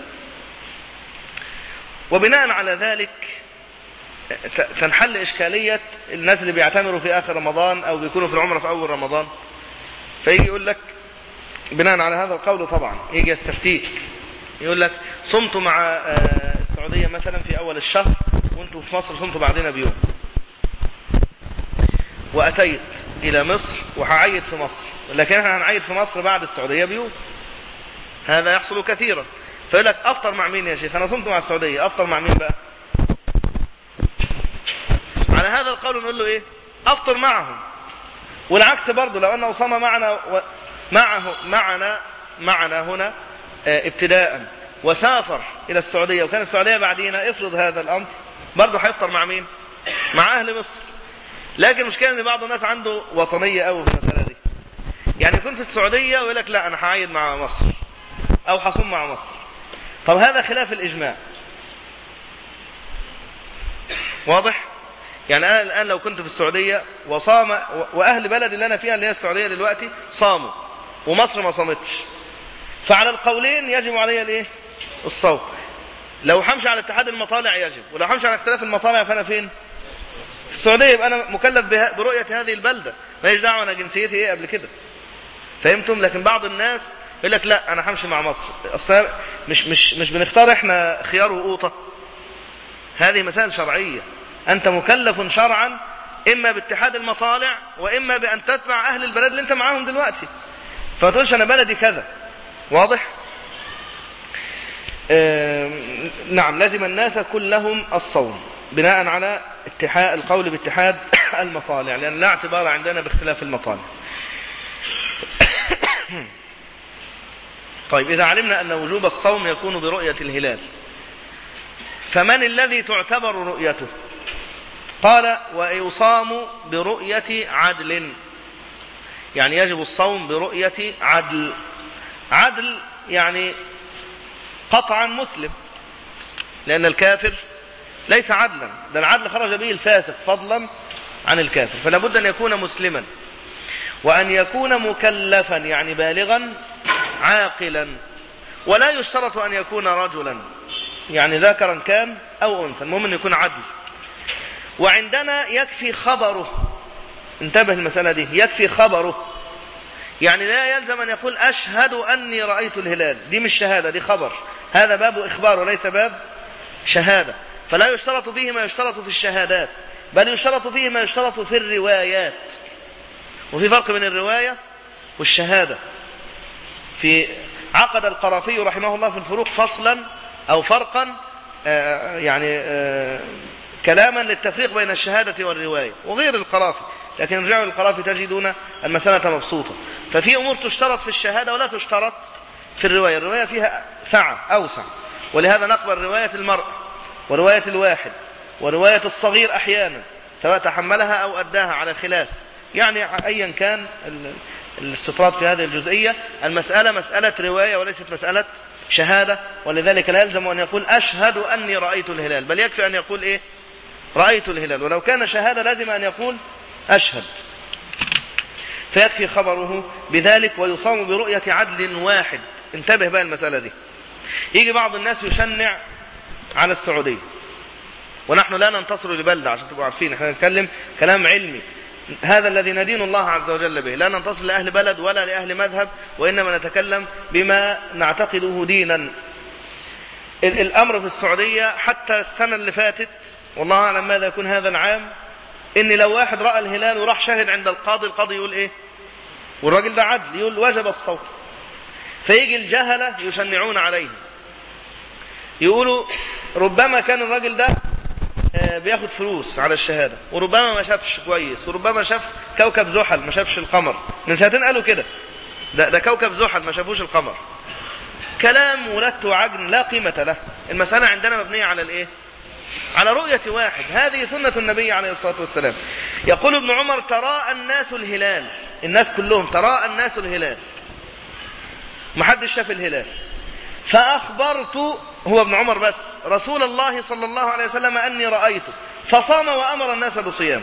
وبناء على ذلك تنحل إشكالية الناس اللي بيعتمروا في آخر رمضان أو بيكونوا في العمرة في أول رمضان، فيجي يقول لك بناء على هذا القول طبعا يجي يستفتيك يقول لك صمت مع السعودية مثلا في أول الشهر وانتوا في مصر صمتوا بعدنا بيوم، وأتيت إلى مصر وهعيد في مصر، لكن احنا هنعيد في مصر بعد السعودية بيوم. هذا يحصل كثيرا، فيقول لك أفطر مع مين يا شيخ؟ أنا صمت مع السعودية، أفطر مع مين بقى؟ على هذا القول نقول له إيه؟ أفطر معهم. والعكس برضه، لو أنه صام معنا و... معه معنا معنا هنا اه ابتداء وسافر إلى السعودية وكان السعودية بعدينا، افرض هذا الأمر برضه هيفطر مع مين؟ مع أهل مصر. لكن المشكلة ان بعض الناس عنده وطنية قوي في المسألة دي، يعني يكون في السعودية ويقول لك لا انا هعيد مع مصر او هصوم مع مصر. طب هذا خلاف الاجماع، واضح؟ يعني انا الان لو كنت في السعودية وصام واهل بلد اللي انا فيها اللي هي السعودية دلوقتي صاموا ومصر ما صامتش، فعلى القولين يجب علي الايه؟ الصوم. لو همشي على اتحاد المطالع يجب، ولو همشي على اختلاف المطالع فانا فين؟ في السعودية، يبقى أنا مكلف برؤية هذه البلدة، ما يجي دعوة أنا جنسيتي إيه قبل كده. فهمتم؟ لكن بعض الناس يقول لك لا أنا همشي مع مصر، أصلا مش مش مش بنختار إحنا خيار وقوطة. هذه مسائل شرعية، أنت مكلف شرعا إما باتحاد المطالع وإما بأن تتبع أهل البلد اللي أنت معاهم دلوقتي، فما تقولش أنا بلدي كذا. واضح؟ آه نعم، لازم الناس كلهم الصوم بناء على اتحاد القول باتحاد المطالع، لأن لا اعتبار عندنا باختلاف المطالع. طيب إذا علمنا أن وجوب الصوم يكون برؤية الهلال، فمن الذي تعتبر رؤيته؟ قال ويصام برؤية عدل، يعني يجب الصوم برؤية عدل. عدل يعني قطعا مسلم، لأن الكافر ليس عدلا، ده العدل خرج به الفاسق فضلا عن الكافر، فلا بد أن يكون مسلما وأن يكون مكلفا يعني بالغا عاقلا، ولا يشترط أن يكون رجلا يعني ذكرا كان أو أنثى، المهم أن يكون عدل. وعندنا يكفي خبره، انتبه المسألة دي، يكفي خبره، يعني لا يلزم أن يقول أشهد أني رأيت الهلال، دي مش شهادة، دي خبر، هذا باب إخبار وليس باب شهادة. فلا يشترط فيه ما يشترط في الشهادات، بل يشترط فيه ما يشترط في الروايات، وفي فرق بين الرواية والشهادة. في عقد القرافي رحمه الله في الفروق فصلا أو فرقا آه يعني آه كلاما للتفريق بين الشهادة والرواية، وغير القرافي، لكن رجعوا للقرافي تجدون المسألة مبسوطة. ففي أمور تشترط في الشهادة ولا تشترط في الرواية، الرواية فيها سعة أوسع، ولهذا نقبل رواية المرء ورواية الواحد ورواية الصغير أحيانا سواء تحملها أو أداها على خلاف، يعني أيا كان الاستطراد في هذه الجزئية. المسألة مسألة رواية وليست مسألة شهادة، ولذلك لا يلزم أن يقول أشهد أني رأيت الهلال، بل يكفي أن يقول إيه؟ رأيت الهلال. ولو كان شهادة لازم أن يقول أشهد، فيكفي خبره بذلك. ويصام برؤية عدل واحد. انتبه بقى المسألة دي. يجي بعض الناس يشنع على السعودية، ونحن لا ننتصر لبلدة عشان تبقوا عارفين، احنا نتكلم كلام علمي، هذا الذي ندين الله عز وجل به، لا ننتصر لأهل بلد ولا لأهل مذهب، وإنما نتكلم بما نعتقده دينا. الأمر في السعودية حتى السنة اللي فاتت والله أعلم ماذا يكون هذا العام، إن لو واحد رأى الهلال وراح شاهد عند القاضي، القاضي يقول إيه؟ والراجل ده عدل، يقول وجب الصوم. فيجي الجهلة يشنعون عليه، يقولوا ربما كان الراجل ده بياخد فلوس على الشهادة، وربما ما شافش كويس، وربما شاف كوكب زحل ما شافش القمر. من سنتين قالوا كده، ده, ده كوكب زحل ما شافوش القمر. كلام ولدت وعجن لا قيمة له. المسألة عندنا مبنية على الإيه؟ على رؤية واحد. هذه سنة النبي عليه الصلاة والسلام. يقول ابن عمر: تراءى الناس الهلال، الناس كلهم تراءى الناس الهلال، محدش شاف الهلال، فأخبرت، هو ابن عمر بس، رسول الله صلى الله عليه وسلم أني رأيته فصام وأمر الناس بصيام.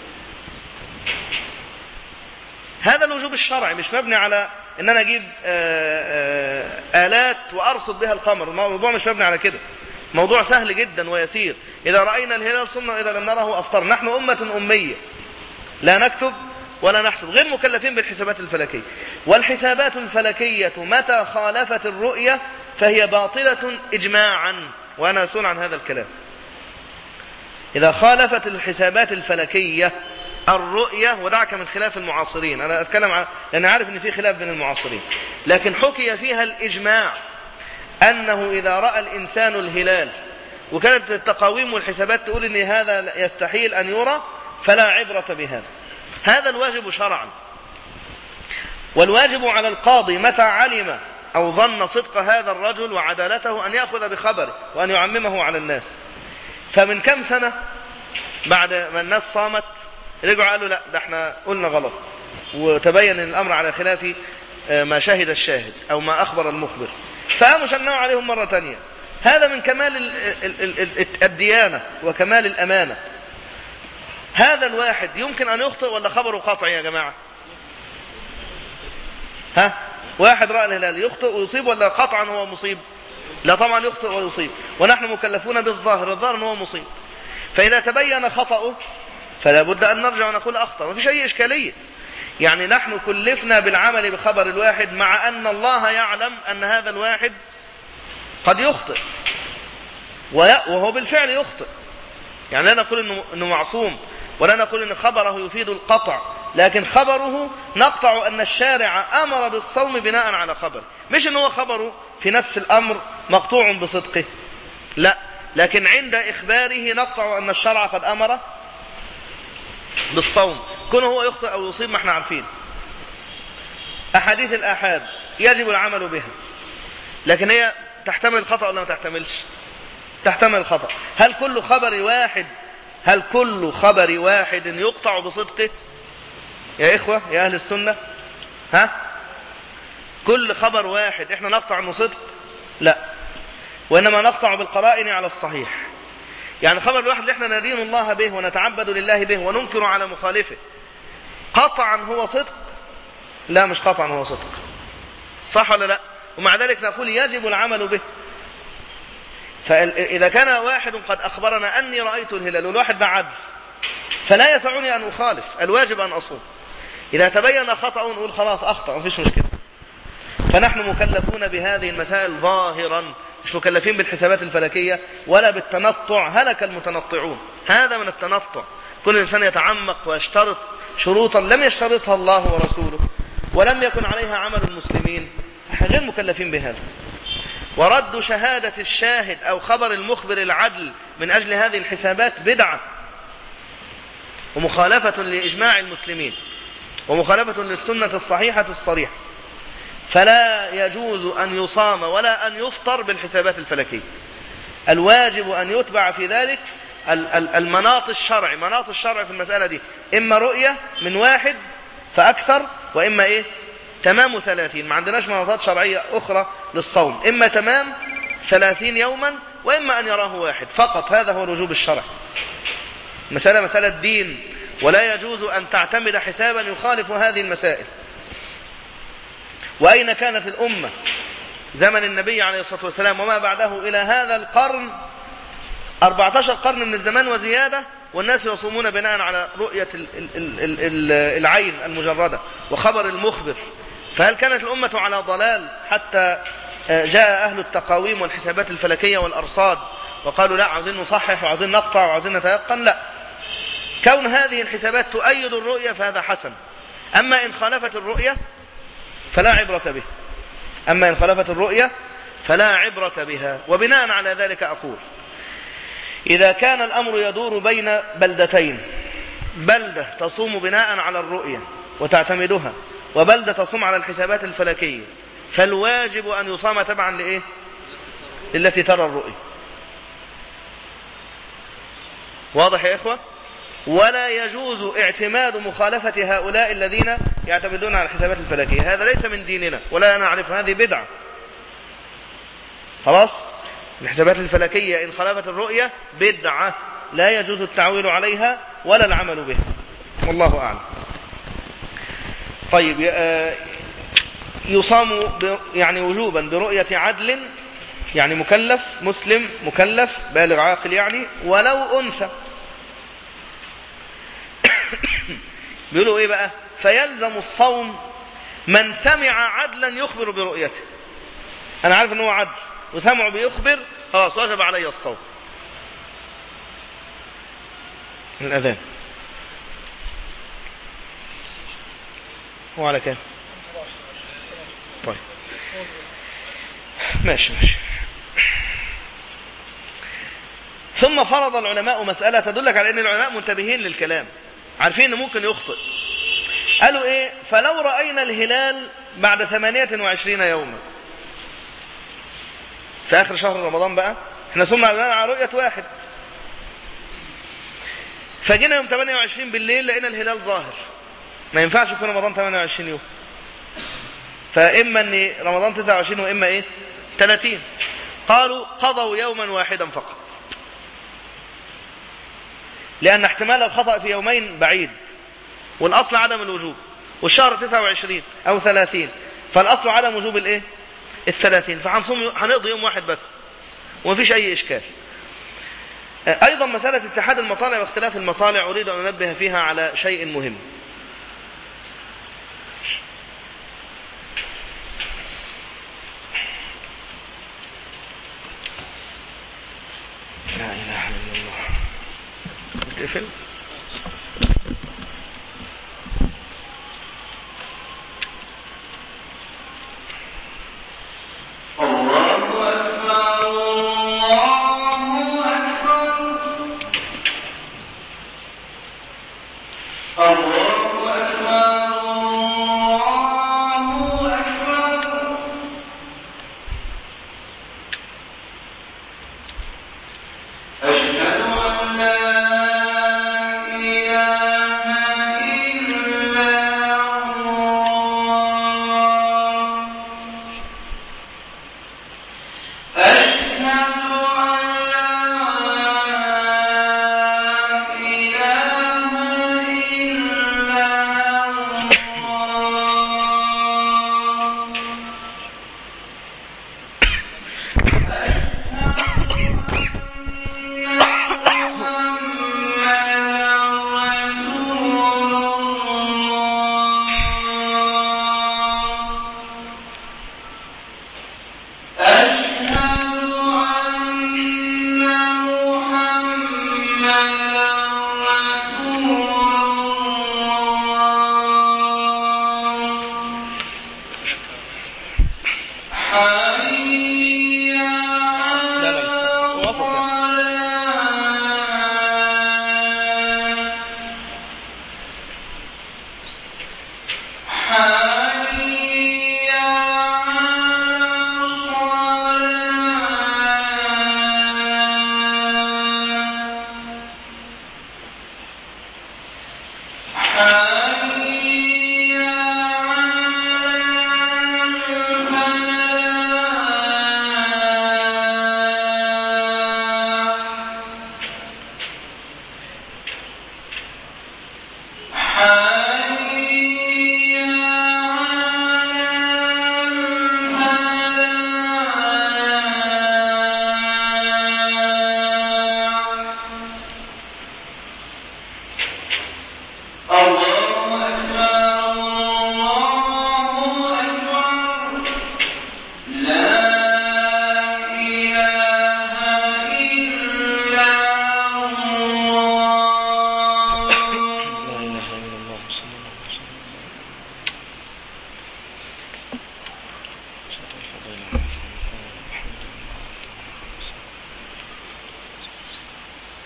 هذا الوجوب الشرعي، مش مبني على ان انا اجيب آآ آآ آلات وارصد بها القمر. الموضوع مش مبني على كده، موضوع سهل جدا ويسير. اذا رأينا الهلال صمنا واذا لم نره افطرنا. نحن امة امية لا نكتب ولا نحسب، غير مكلفين بالحسابات الفلكية. والحسابات الفلكية متى خالفت الرؤية فهي باطلة اجماعا، وانا مسؤول عن هذا الكلام. اذا خالفت الحسابات الفلكية الرؤية، ودعك من خلاف المعاصرين، أنا أتكلم عن لأن عارف أن في خلاف بين المعاصرين، لكن حكي فيها الإجماع أنه إذا رأى الإنسان الهلال وكانت التقاويم والحسابات تقول أن هذا يستحيل أن يرى، فلا عبرة بهذا. هذا الواجب شرعا. والواجب على القاضي متى علم أو ظن صدق هذا الرجل وعدالته أن يأخذ بخبره وأن يعممه على الناس. فمن كم سنة بعد ما الناس صامت رجعوا قالوا لا ده احنا قلنا غلط، وتبين الامر على خلاف ما شهد الشاهد او ما اخبر المخبر، فقاموا شنعوا عليهم مرة تانية. هذا من كمال الديانة وكمال الامانة. هذا الواحد يمكن ان يخطئ ولا خبره قاطع يا جماعة؟ ها، واحد رأى الهلال يخطئ ويصيب ولا قطعا هو مصيب؟ لا طبعا يخطئ ويصيب، ونحن مكلفون بالظاهر، الظاهر هو مصيب. فاذا تبين خطأه فلا بد أن نرجع ونقول أخطأ، ما فيش أي إشكالية. يعني نحن كلفنا بالعمل بخبر الواحد، مع أن الله يعلم أن هذا الواحد قد يخطئ وهو بالفعل يخطئ. يعني لا نقول إنه معصوم ولا نقول إن خبره يفيد القطع، لكن خبره نقطع أن الشارع أمر بالصوم بناء على خبر، مش إن هو خبره في نفس الأمر مقطوع بصدقه، لا، لكن عند إخباره نقطع أن الشرع قد أمر بالصوم. كونه هو يخطئ أو يصيب ما احنا عارفين. أحاديث الآحاد يجب العمل بها، لكن هي تحتمل الخطأ ولا ما تحتملش؟ تحتمل الخطأ. هل كل خبر واحد هل كل خبر واحد يقطع بصدقه يا إخوة يا أهل السنة؟ ها؟ كل خبر واحد احنا نقطع انه صدق؟ لا، وإنما نقطع بالقرائن على الصحيح. يعني خبر الواحد اللي احنا ندين الله به ونتعبد لله به وننكر على مخالفه قطعا هو صدق؟ لا، مش قطعا هو صدق، صح ولا لا؟ ومع ذلك نقول يجب العمل به. فإذا كان واحد قد أخبرنا أني رأيت الهلال والواحد ده عدل، فلا يسعني أن أخالف، الواجب أن أصوم. إذا تبين خطأ نقول خلاص أخطأ، مفيش مشكلة. فنحن مكلفون بهذه المسائل ظاهرا، مش مكلفين بالحسابات الفلكية ولا بالتنطع. هلك المتنطعون، هذا من التنطع. كل إنسان يتعمق ويشترط شروطا لم يشترطها الله ورسوله ولم يكن عليها عمل المسلمين، احنا غير مكلفين بهذا. ورد شهادة الشاهد أو خبر المخبر العدل من أجل هذه الحسابات بدعة ومخالفة لإجماع المسلمين ومخالفة للسنة الصحيحة الصريحة. فلا يجوز أن يصام ولا أن يفطر بالحسابات الفلكية. الواجب أن يتبع في ذلك المناط الشرعي. مناط الشرع في المسألة دي إما رؤية من واحد فأكثر، وإما إيه؟ تمام ثلاثين. ما عندناش مناطات شرعية أخرى للصوم، إما تمام ثلاثين يوما وإما أن يراه واحد فقط. هذا هو الوجوب الشرعي. مسألة مسألة دين، ولا يجوز أن تعتمد حسابا يخالف هذه المسائل. وأين كانت الأمة زمن النبي عليه الصلاة والسلام وما بعده إلى هذا القرن؟ أربعة عشر قرن من الزمان وزيادة، والناس يصومون بناء على رؤية العين المجردة وخبر المخبر. فهل كانت الأمة على ضلال حتى جاء أهل التقاويم والحسابات الفلكية والأرصاد وقالوا لا، عاوزين نصحح وعاوزين نقطع وعاوزين نتيقن؟ لا، كون هذه الحسابات تؤيد الرؤية فهذا حسن. أما إن خالفت الرؤية فلا عبرة به. أما إن خالفت الرؤية فلا عبرة بها. وبناء على ذلك أقول: إذا كان الأمر يدور بين بلدتين، بلدة تصوم بناء على الرؤية وتعتمدها، وبلدة تصوم على الحسابات الفلكية، فالواجب أن يصام تبعا لإيه؟ التي ترى الرؤية. واضح يا إخوة؟ ولا يجوز اعتماد مخالفة هؤلاء الذين يعتمدون على الحسابات الفلكية، هذا ليس من ديننا ولا نعرف، هذه بدعة. خلاص؟ الحسابات الفلكية إن خالفت الرؤية بدعة لا يجوز التعويل عليها ولا العمل بها، والله أعلم. طيب، يصام يعني وجوبا برؤية عدل، يعني مكلف مسلم مكلف بالغ عاقل يعني، ولو أنثى. بيقولوا إيه بقى؟ فيلزم الصوم من سمع عدلا يخبر برؤيته. أنا عارف أنه عدل وسمعه بيخبر، خلاص وجب علي الصوم. الأذان هو على كام؟ طيب ماشي ماشي. ثم فرض العلماء مسألة تدلك على أن العلماء منتبهين للكلام، عارفين أنه ممكن يخطئ. قالوا إيه؟ فلو رأينا الهلال بعد ثمانية وعشرين يوما في آخر شهر رمضان بقى، احنا صمنا على رؤية واحد، فجينا يوم ثمانية وعشرين بالليل لقينا الهلال ظاهر، ما ينفعش يكون رمضان ثمانية وعشرين يوم، فإما أن رمضان تسعة وعشرين وإما إيه ثلاثين. قالوا قضوا يوما واحدا فقط، لأن احتمال الخطأ في يومين بعيد، والأصل عدم الوجوب، والشهر تسعة وعشرين أو ثلاثين، فالأصل عدم وجوب الإيه الثلاثين، فهنصوم هنقضي يوم واحد بس ومفيش أي إشكال. أيضا مسألة اتحاد المطالع واختلاف المطالع أريد أن أنبه فيها على شيء مهم. لا إله إلا الله. بتقفل؟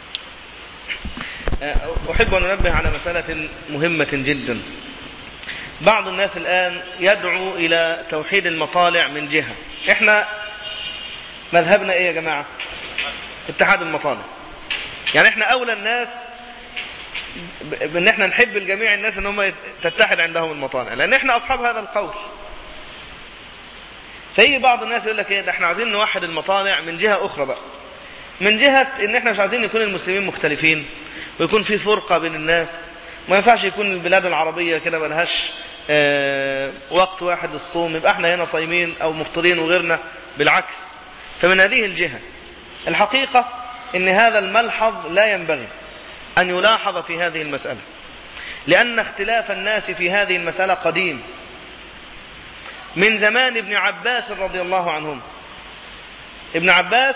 أحب أن أنبه على مسألة مهمة جدا. بعض الناس الآن يدعو إلى توحيد المطالع من جهة. إحنا مذهبنا إيه يا جماعة؟ اتحاد المطالع. يعني إحنا أولى الناس بأن إحنا نحب الجميع الناس أن هم تتحد عندهم المطالع، لأن إحنا أصحاب هذا القول. فيجي بعض الناس يقول لك إيه ده إحنا عايزين نوحد المطالع من جهة أخرى بقى، من جهة إن إحنا مش عايزين يكون المسلمين مختلفين ويكون في فرقة بين الناس. ما ينفعش يكون البلاد العربية كده ملهاش اه وقت واحد للصوم، يبقى احنا هنا صايمين او مفطرين وغيرنا بالعكس. فمن هذه الجهة الحقيقة ان هذا الملحظ لا ينبغي ان يلاحظ في هذه المسألة، لأن اختلاف الناس في هذه المسألة قديم من زمان ابن عباس رضي الله عنهم. ابن عباس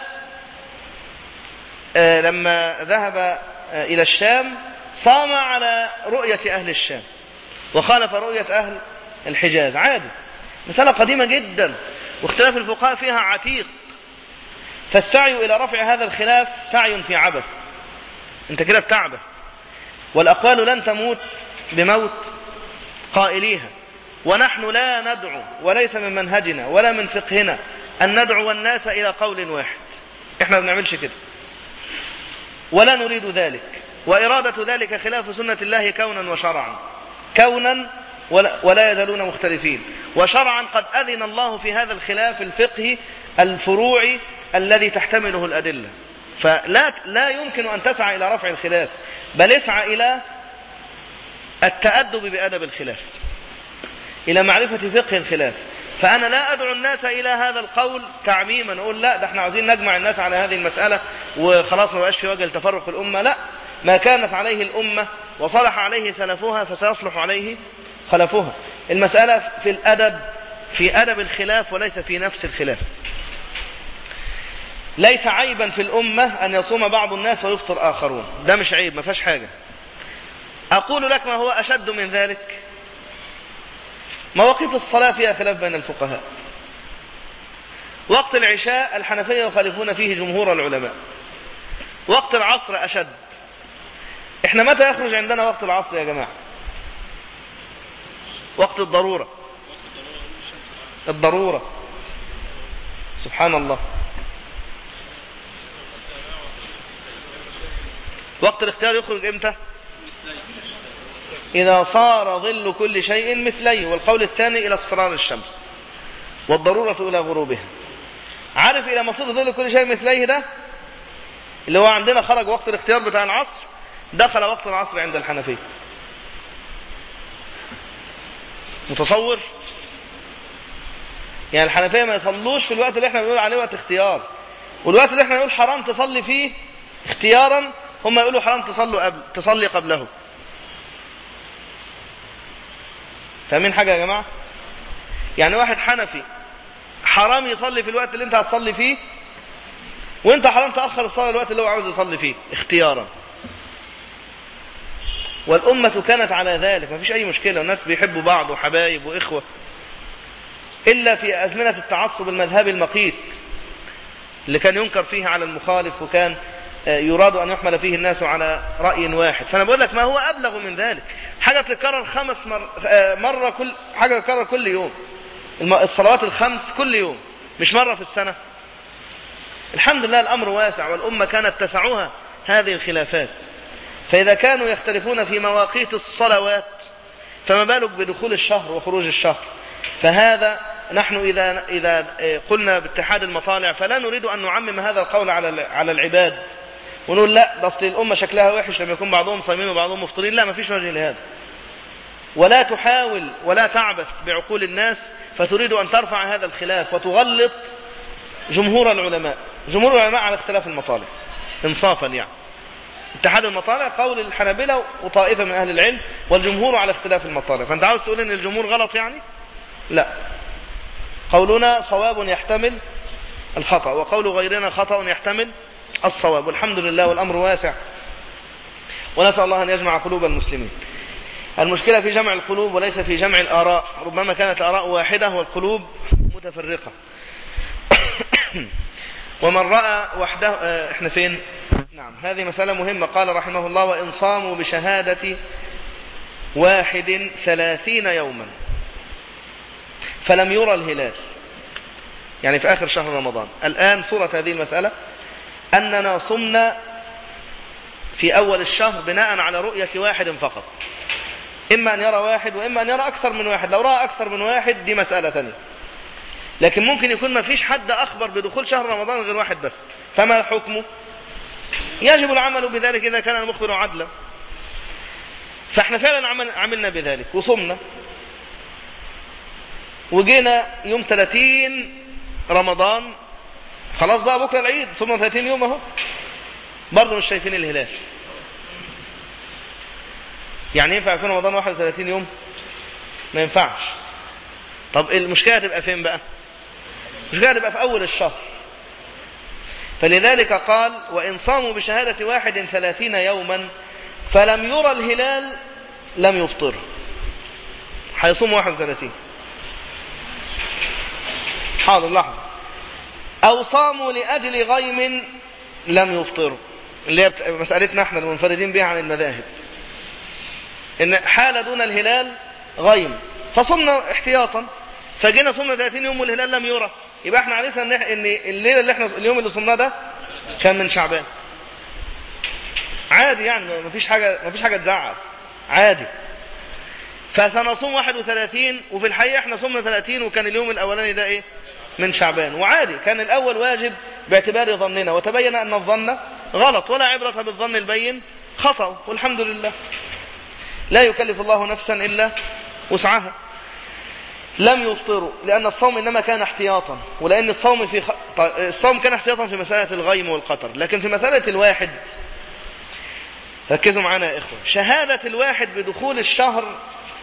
اه لما ذهب اه إلى الشام صام على رؤية أهل الشام وخالف رؤية أهل الحجاز. عادي، مسألة قديمة جدا واختلاف الفقهاء فيها عتيق. فالسعي إلى رفع هذا الخلاف سعي في عبث، انت كده بتعبث. والأقوال لن تموت بموت قائليها، ونحن لا ندعو وليس من منهجنا ولا من فقهنا أن ندعو الناس إلى قول واحد. احنا ما بنعملش كده ولا نريد ذلك، وإرادة ذلك خلاف سنة الله كونا وشرعا. كونا ولا يزالون مختلفين، وشرعا قد أذن الله في هذا الخلاف الفقهي الفروعي الذي تحتمله الأدلة. فلا لا يمكن أن تسعى إلى رفع الخلاف، بل اسعى إلى التأدب بأدب الخلاف، إلى معرفة فقه الخلاف. فأنا لا أدعو الناس إلى هذا القول تعميما، نقول لا ده احنا عاوزين نجمع الناس على هذه المسألة وخلاص ما بقاش في وجه لتفرق الأمة. لا، ما كانت عليه الأمة وصلح عليه سلفها فسيصلح عليه خلفها. المسألة في الأدب، في أدب الخلاف وليس في نفس الخلاف. ليس عيبا في الأمة أن يصوم بعض الناس ويفطر آخرون، ده مش عيب، ما فيهاش حاجة. أقول لك ما هو أشد من ذلك، مواقيت الصلاة فيها خلاف بين الفقهاء. وقت العشاء الحنفية يخالفون فيه جمهور العلماء، وقت العصر أشد. احنا متى يخرج عندنا وقت العصر يا جماعة؟ وقت الضرورة. الضرورة، سبحان الله. وقت الاختيار يخرج امتى؟ إذا صار ظل كل شيء مثليه، والقول الثاني إلى اصفرار الشمس، والضرورة إلى غروبها. عارف إلى مصير ظل كل شيء مثليه ده اللي هو عندنا خرج وقت الاختيار بتاع العصر، دخل وقت العصر عند الحنفية. متصور؟ يعني الحنفية ما يصلوش في الوقت اللي احنا بنقول عليه وقت اختيار، والوقت اللي احنا نقول حرام تصلي فيه اختيارا هم يقولوا حرام تصلي قبل تصلي قبله. فاهمين حاجة يا جماعة؟ يعني واحد حنفي حرام يصلي في الوقت اللي انت هتصلي فيه، وانت حرام تأخر الصلاة الوقت اللي هو عاوز يصلي فيه اختيارا. والأمة كانت على ذلك، ما فيش أي مشكلة، والناس بيحبوا بعض وحبايب وإخوة، إلا في أزمنة التعصب المذهبي المقيت اللي كان ينكر فيه على المخالف، وكان يراد أن يحمل فيه الناس على رأي واحد. فأنا بقول لك ما هو أبلغ من ذلك، حاجة تتكرر خمس مر... مرة كل حاجة تتكرر كل يوم، الصلوات الخمس كل يوم مش مرة في السنة. الحمد لله الأمر واسع، والأمة كانت تسعها هذه الخلافات. فإذا كانوا يختلفون في مواقيت الصلوات فما بالك بدخول الشهر وخروج الشهر. فهذا نحن إذا إذا قلنا باتحاد المطالع فلا نريد أن نعمم هذا القول على على العباد ونقول لا ده أصل الأمة شكلها وحش لما يكون بعضهم صايمين وبعضهم مفطرين. لا، ما فيش وجه لهذا. ولا تحاول ولا تعبث بعقول الناس فتريد أن ترفع هذا الخلاف وتغلط جمهور العلماء. جمهور العلماء على اختلاف المطالع انصافا، يعني اتحاد المطالع قول الحنابلة وطائفة من أهل العلم، والجمهور على اختلاف المطالع. فأنت عاوز تقول إن الجمهور غلط يعني؟ لا، قولنا صواب يحتمل الخطأ، وقول غيرنا خطأ يحتمل الصواب، والحمد لله والأمر واسع، ونسأل الله أن يجمع قلوب المسلمين. المشكلة في جمع القلوب وليس في جمع الآراء. ربما كانت الآراء واحدة والقلوب متفرقة. ومن رأى وحده اه احنا فين؟ نعم، هذه مسألة مهمة. قال رحمه الله: وإن صاموا بشهادة واحد ثلاثين يوما فلم يرى الهلال، يعني في آخر شهر رمضان. الآن صورة هذه المسألة أننا صمنا في أول الشهر بناء على رؤية واحد فقط، إما أن يرى واحد وإما أن يرى أكثر من واحد. لو رأى أكثر من واحد دي مسألة ثانية، لكن ممكن يكون ما فيش حد أخبر بدخول شهر رمضان غير واحد بس، فما حكمه؟ يجب العمل بذلك إذا كان المخبر عدلا. فإحنا فعلا عمل عملنا بذلك وصمنا، وجينا يوم ثلاثين رمضان، خلاص بقى بكرة العيد، صمنا ثلاثين يوم اهو، برضه مش شايفين الهلال. يعني ينفع يكون رمضان واحد وثلاثين يوم؟ ما ينفعش. طب المشكلة تبقى فين بقى؟ المشكلة تبقى في أول الشهر. فلذلك قال وإن صاموا بشهادة واحد ثلاثين يوما فلم يرى الهلال لم يفطر. هيصوم واحد وثلاثين، حاضر لحظة. أو صاموا لأجل غيم لم يفطروا، اللي هي مسألتنا احنا المنفردين بها عن المذاهب، إن حال دون الهلال غيم فصمنا احتياطا، فجينا صمنا ثلاثين يوم والهلال لم يرى، يبقى احنا عرفنا ان الليله اللي احنا اليوم اللي صمناه ده كان من شعبان. عادي يعني، ما فيش حاجه ما فيش حاجه تزعل، عادي. فسنصوم واحد وثلاثين، وفي الحقيقه احنا صمنا ثلاثين وكان اليوم الاولاني ده ايه؟ من شعبان. وعادي كان الاول واجب باعتبار ظننا، وتبين ان الظن غلط، ولا عبره بالظن البين خطأ، والحمد لله. لا يكلف الله نفسا الا وسعها. لم يفطروا لأن الصوم إنما كان احتياطا، ولأن الصوم في خ... الصوم كان احتياطا في مسألة الغيم والقطر، لكن في مسألة الواحد ركزوا معنا يا إخوة، شهادة الواحد بدخول الشهر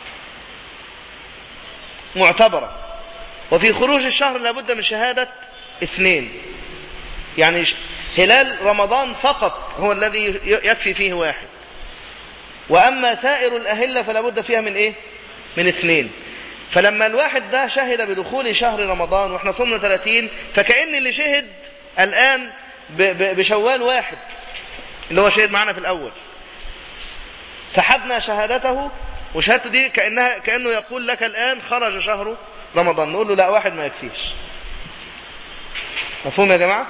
معتبرة، وفي خروج الشهر لابد من شهادة اثنين. يعني هلال رمضان فقط هو الذي يكفي فيه واحد، وأما سائر الأهلة فلابد فيها من إيه؟ من اثنين. فلما الواحد ده شهد بدخول شهر رمضان واحنا صمنا ثلاثين، فكأن اللي شهد الآن بشوال واحد اللي هو شهد معنا في الأول، سحبنا شهادته، وشهادته دي كأنها كأنه يقول لك الآن خرج شهر رمضان، نقول له لا، واحد ما يكفيش. مفهوم يا جماعة؟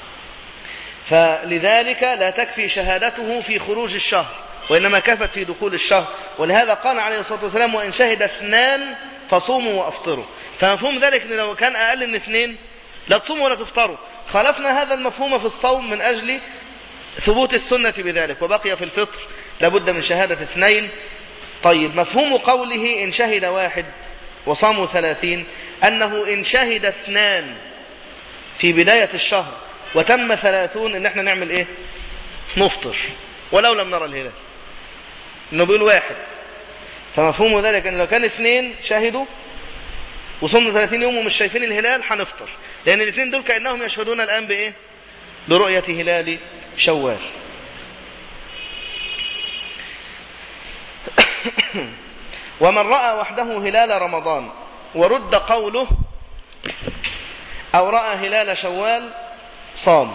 فلذلك لا تكفي شهادته في خروج الشهر، وإنما كفت في دخول الشهر. ولهذا قال عليه الصلاة والسلام وإن شهد اثنان فصوموا وأفطروا. فمفهوم ذلك أن لو كان أقل من اثنين لا تصوموا ولا تفطروا. خالفنا هذا المفهوم في الصوم من أجل ثبوت السنة بذلك، وبقي في الفطر لابد من شهادة اثنين. طيب، مفهوم قوله إن شهد واحد وصاموا ثلاثين أنه إن شهد اثنان في بداية الشهر وتم ثلاثون إن احنا نعمل إيه؟ نفطر ولو لم نرى الهلال، إنه بيقول واحد. فمفهوم ذلك أن لو كان اثنين شهدوا وصمنا ثلاثين يوم ومش شايفين الهلال هنفطر، لأن الاثنين دول كأنهم يشهدون الآن بإيه؟ برؤية هلال شوال. ومن رأى وحده هلال رمضان ورد قوله أو رأى هلال شوال صام.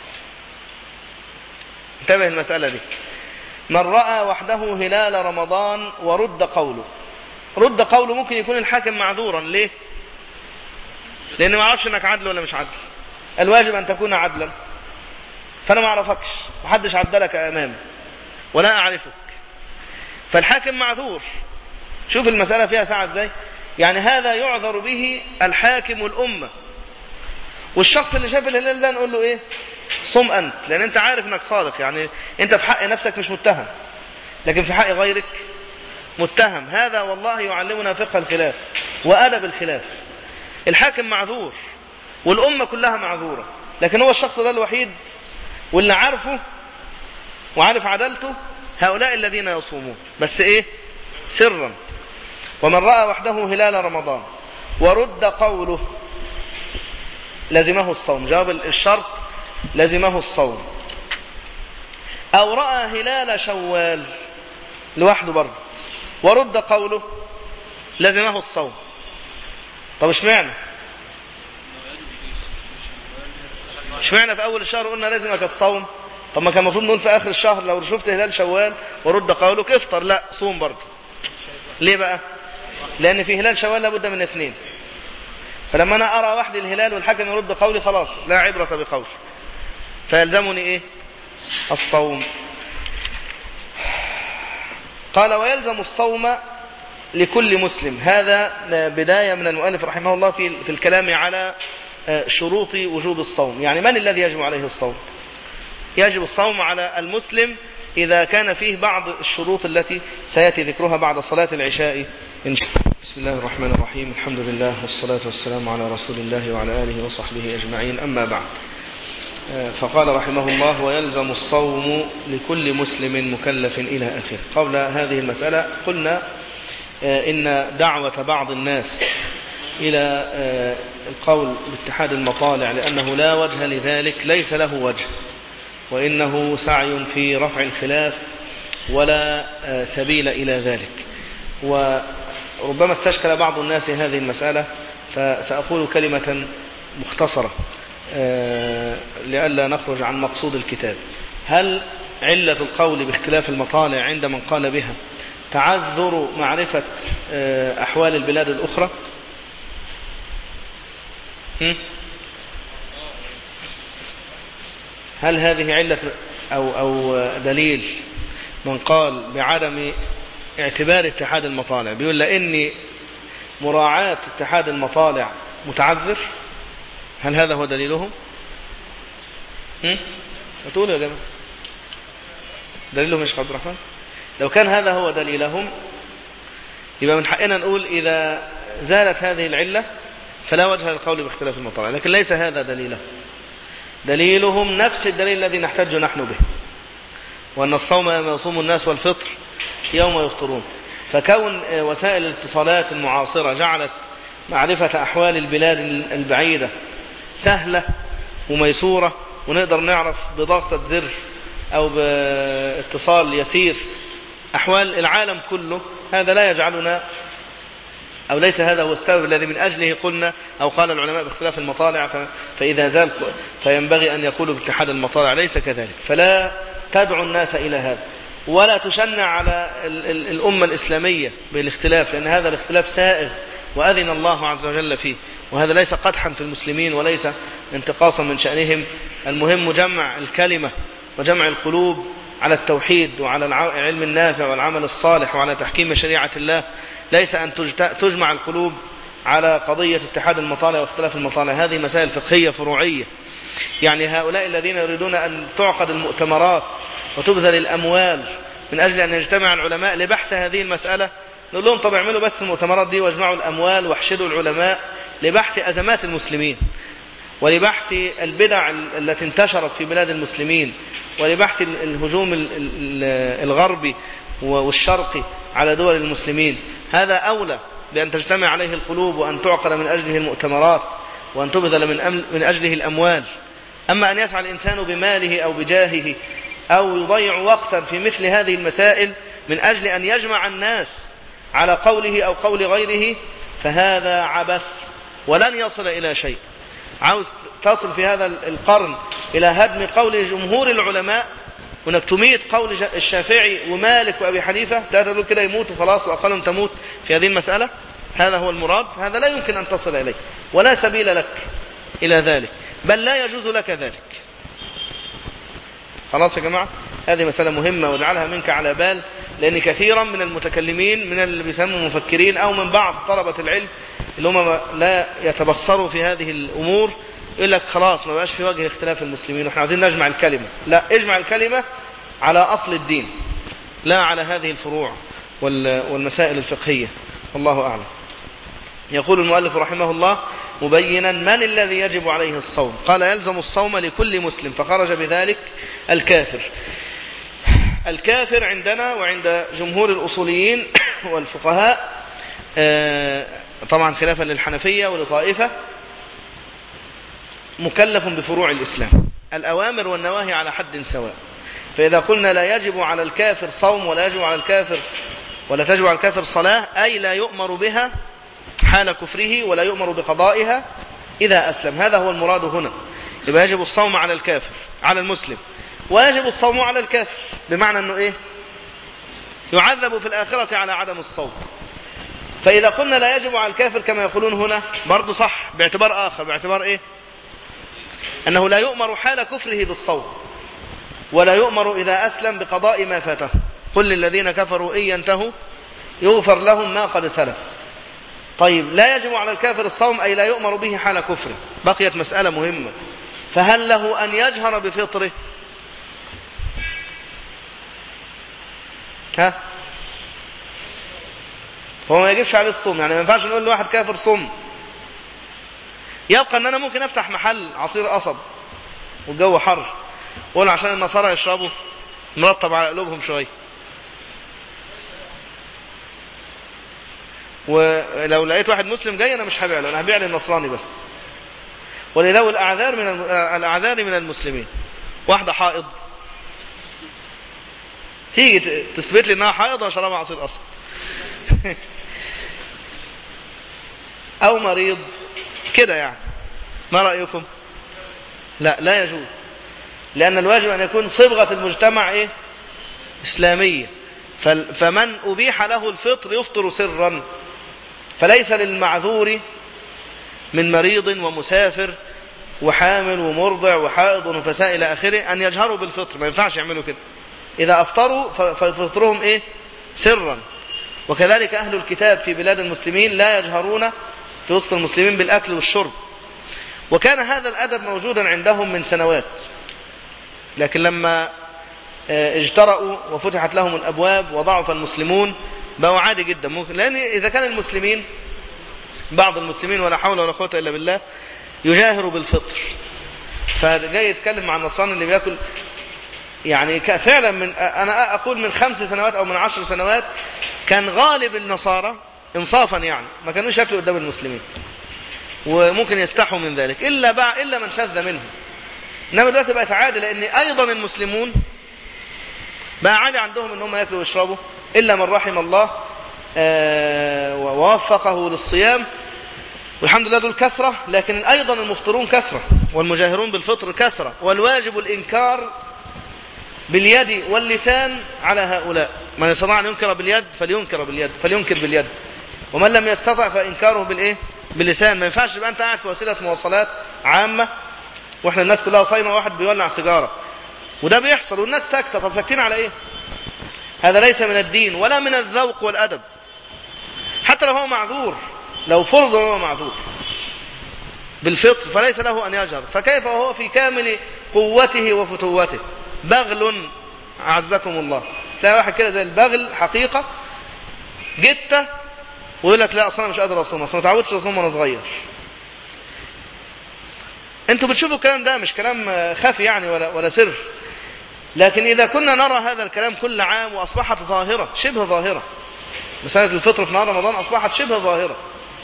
انتبه المسألة دي. من رأى وحده هلال رمضان ورد قوله، رد قوله ممكن يكون الحاكم معذورا. ليه؟ لأنه ما عرفش انك عدل ولا مش عدل. الواجب أن تكون عدلا، فأنا ما أعرفكش، محدش عدلك أمامي ولا أعرفك، فالحاكم معذور. شوف المسألة فيها ساعة ازاي. يعني هذا يعذر به الحاكم الأمة، والشخص اللي شاف الهلال ده نقول له ايه؟ صم أنت، لأن أنت عارف أنك صادق. يعني أنت في حق نفسك مش متهم، لكن في حق غيرك متهم. هذا والله يعلمنا فقه الخلاف وأدب الخلاف. الحاكم معذور والأمة كلها معذورة، لكن هو الشخص ده الوحيد واللي عارفه وعارف عدالته هؤلاء الذين يصومون، بس إيه؟ سرا. ومن رأى وحده هلال رمضان ورد قوله لزمه الصوم. جواب الشرط لزمه الصوم. أو رأى هلال شوال لوحده برضه ورد قوله لزمه الصوم. طب اشمعنى؟ اشمعنى في أول الشهر قلنا لازمك الصوم؟ طب ما كان المفروض نقول في آخر الشهر لو شفت هلال شوال ورد قولك افطر. لا، صوم برضه. ليه بقى؟ لأن في هلال شوال لابد من اثنين، فلما أنا أرى وحدي الهلال والحاكم يرد قولي خلاص لا عبرة بقولي، فيلزمني إيه؟ الصوم. قال ويلزم الصوم لكل مسلم. هذا بداية من المؤلف رحمه الله في في الكلام على شروط وجوب الصوم. يعني من الذي يجب عليه الصوم؟ يجب الصوم على المسلم إذا كان فيه بعض الشروط التي سيأتي ذكرها بعد صلاة العشاء إن شاء الله. بسم الله الرحمن الرحيم، الحمد لله والصلاة والسلام على رسول الله وعلى آله وصحبه أجمعين، أما بعد. فقال رحمه الله ويلزم الصوم لكل مسلم مكلف إلى آخره. قبل هذه المسألة قلنا إن دعوة بعض الناس إلى القول باتحاد المطالع لأنه لا وجه لذلك ليس له وجه، وإنه سعي في رفع الخلاف ولا سبيل إلى ذلك. وربما استشكل بعض الناس هذه المسألة، فسأقول كلمة مختصرة لئلا نخرج عن مقصود الكتاب. هل علة القول باختلاف المطالع عند من قال بها تعذر معرفة أحوال البلاد الأخرى؟ هل هذه علة أو, أو دليل من قال بعدم اعتبار اتحاد المطالع؟ بيقول لأني مراعاة اتحاد المطالع متعذر. هل هذا هو دليلهم؟ أتقول يا جماعة دليلهم يا شيخ عبد الرحمن؟ لو كان هذا هو دليلهم يبقى من حقنا نقول إذا زالت هذه العلة فلا وجه للقول باختلاف المطالع، لكن ليس هذا دليلهم. دليلهم نفس الدليل الذي نحتاج نحن به، وأن الصوم يوم يصوم الناس والفطر يوم يفطرون. فكون وسائل الاتصالات المعاصرة جعلت معرفة أحوال البلاد البعيدة سهلة وميسورة، ونقدر نعرف بضغطة زر أو باتصال يسير أحوال العالم كله، هذا لا يجعلنا أو ليس هذا هو السبب الذي من أجله قلنا أو قال العلماء باختلاف المطالع فإذا زال فينبغي أن يقولوا باتحاد المطالع. ليس كذلك. فلا تدعو الناس إلى هذا، ولا تشنع على الأمة الإسلامية بالاختلاف، لأن هذا الاختلاف سائغ وأذن الله عز وجل فيه، وهذا ليس قدحا في المسلمين وليس انتقاصا من شأنهم. المهم جمع الكلمة وجمع القلوب على التوحيد وعلى العلم النافع والعمل الصالح وعلى تحكيم شريعة الله، ليس أن تجمع القلوب على قضية اتحاد المطالع واختلاف المطالع. هذه مسائل فقهية فروعية. يعني هؤلاء الذين يريدون أن تعقد المؤتمرات وتبذل الأموال من أجل أن يجتمع العلماء لبحث هذه المسألة، نقول لهم طب اعملوا بس المؤتمرات دي واجمعوا الأموال واحشدوا العلماء لبحث أزمات المسلمين، ولبحث البدع التي انتشرت في بلاد المسلمين، ولبحث الهجوم الغربي والشرقي على دول المسلمين. هذا أولى بأن تجتمع عليه القلوب وأن تعقد من أجله المؤتمرات وأن تبذل من, من أجله الأموال. أما أن يسعى الإنسان بماله أو بجاهه أو يضيع وقتا في مثل هذه المسائل من أجل أن يجمع الناس على قوله أو قول غيره، فهذا عبث ولن يصل إلى شيء. عاوز تصل في هذا القرن إلى هدم قول جمهور العلماء، وانك تميت قول الشافعي ومالك وأبي حنيفة، لا تقول كده يموتوا خلاص وأقلهم تموت في هذه المسألة، هذا هو المراد. هذا لا يمكن أن تصل إليه ولا سبيل لك إلى ذلك، بل لا يجوز لك ذلك. خلاص يا جماعة، هذه مسألة مهمة واجعلها منك على بال، لأن كثيرا من المتكلمين من اللي بيسموا مفكرين أو من بعض طلبة العلم اللي هم لا يتبصروا في هذه الأمور يقول لك خلاص ما بقاش في وجه اختلاف المسلمين واحنا عايزين نجمع الكلمة. لا، اجمع الكلمة على أصل الدين لا على هذه الفروع والمسائل الفقهية. الله أعلم. يقول المؤلف رحمه الله مبينا من الذي يجب عليه الصوم. قال يلزم الصوم لكل مسلم، فخرج بذلك الكافر. الكافر عندنا وعند جمهور الأصوليين والفقهاء طبعا خلافا للحنفية ولطائفة مكلف بفروع الإسلام، الأوامر والنواهي على حد سواء. فإذا قلنا لا يجب على الكافر صوم ولا يجب على الكافر ولا تجب على الكافر صلاة، أي لا يؤمر بها حال كفره ولا يؤمر بقضائها إذا أسلم. هذا هو المراد هنا. يبقى يجب الصوم على الكافر على المسلم، ويجب الصوم على الكافر، بمعنى أنه إيه؟ يعذب في الآخرة على عدم الصوم. فإذا قلنا لا يجب على الكافر كما يقولون هنا برضو صح باعتبار آخر، باعتبار إيه؟ أنه لا يؤمر حال كفره بالصوم، ولا يؤمر إذا أسلم بقضاء ما فاته. قل للذين كفروا إن ينتهوا يغفر لهم ما قد سلف. طيب لا يجب على الكافر الصوم أي لا يؤمر به حال كفره. بقيت مسألة مهمة، فهل له أن يجهر بفطره؟ ها؟ هو ما يجبش عليه الصوم، يعني ما ينفعش نقول لواحد كافر صوم. يبقى ان انا ممكن افتح محل عصير قصب والجو حر واقول عشان النصارى يشربوا نرطب على قلوبهم شويه، ولو لقيت واحد مسلم جاي انا مش هبيع له، انا هبيع للنصراني بس. ولذوي الاعذار من الاعذار من المسلمين. واحده حائض تيجي تثبت لي انها حائض وشربها عصير قصب او مريض كده، يعني ما رأيكم؟ لا لا يجوز، لأن الواجب أن يكون صبغة المجتمع إيه؟ إسلامية. فمن أبيح له الفطر يفطر سرا، فليس للمعذور من مريض ومسافر وحامل ومرضع وحائض ونفساء إلى آخره أن يجهروا بالفطر، ما ينفعش يعملوا كده. إذا أفطروا ففطرهم إيه؟ سرا. وكذلك أهل الكتاب في بلاد المسلمين لا يجهرون في وسط المسلمين بالأكل والشرب، وكان هذا الأدب موجودا عندهم من سنوات، لكن لما اجترأوا وفتحت لهم الأبواب وضعف المسلمون بقوا عادي جدا. ممكن لأن إذا كان المسلمين بعض المسلمين ولا حول ولا قوة إلا بالله يجاهروا بالفطر، فجاي يتكلم مع النصراني اللي بيأكل، يعني فعلا من أنا أقول من خمس سنوات أو من عشر سنوات كان غالب النصارى انصافا يعني ما كانوش ياكلوا قدام المسلمين، وممكن يستحوا من ذلك إلا بع... إلا من شذ منهم. إنما دلوقتي بقت عادة، لأن أيضا المسلمون بقى عادة عندهم إن هم ياكلوا ويشربوا إلا من رحم الله آه ووفقه للصيام، والحمد لله دول كثرة. لكن أيضا المفطرون كثرة والمجاهرون بالفطر كثرة، والواجب الإنكار باليد واللسان على هؤلاء. من يستطيع أن ينكر باليد فلينكر باليد فلينكر باليد، ومن لم يستطع فإنكاره بالإيه؟ باللسان. ما ينفعش يبقى أنت قاعد في وسيلة مواصلات عامة وإحنا الناس كلها صايمة، واحد بيولع سيجارة وده بيحصل والناس ساكتة. طب ساكتين على إيه؟ هذا ليس من الدين ولا من الذوق والأدب، حتى لو هو معذور، لو فرض هو معذور بالفطر فليس له أن يجهر، فكيف وهو في كامل قوته وفتوته؟ بغل أعزكم الله، تلاقي واحد كده زي البغل حقيقة جتة ويقول لك لا أصلا مش قادر أصوم، أصلا ما تعودش أصوم وأنا صغير. أنتوا بتشوفوا الكلام ده مش كلام خفي يعني ولا, ولا سر، لكن إذا كنا نرى هذا الكلام كل عام وأصبحت ظاهرة شبه ظاهرة، مسألة الفطر في نهار رمضان أصبحت شبه ظاهرة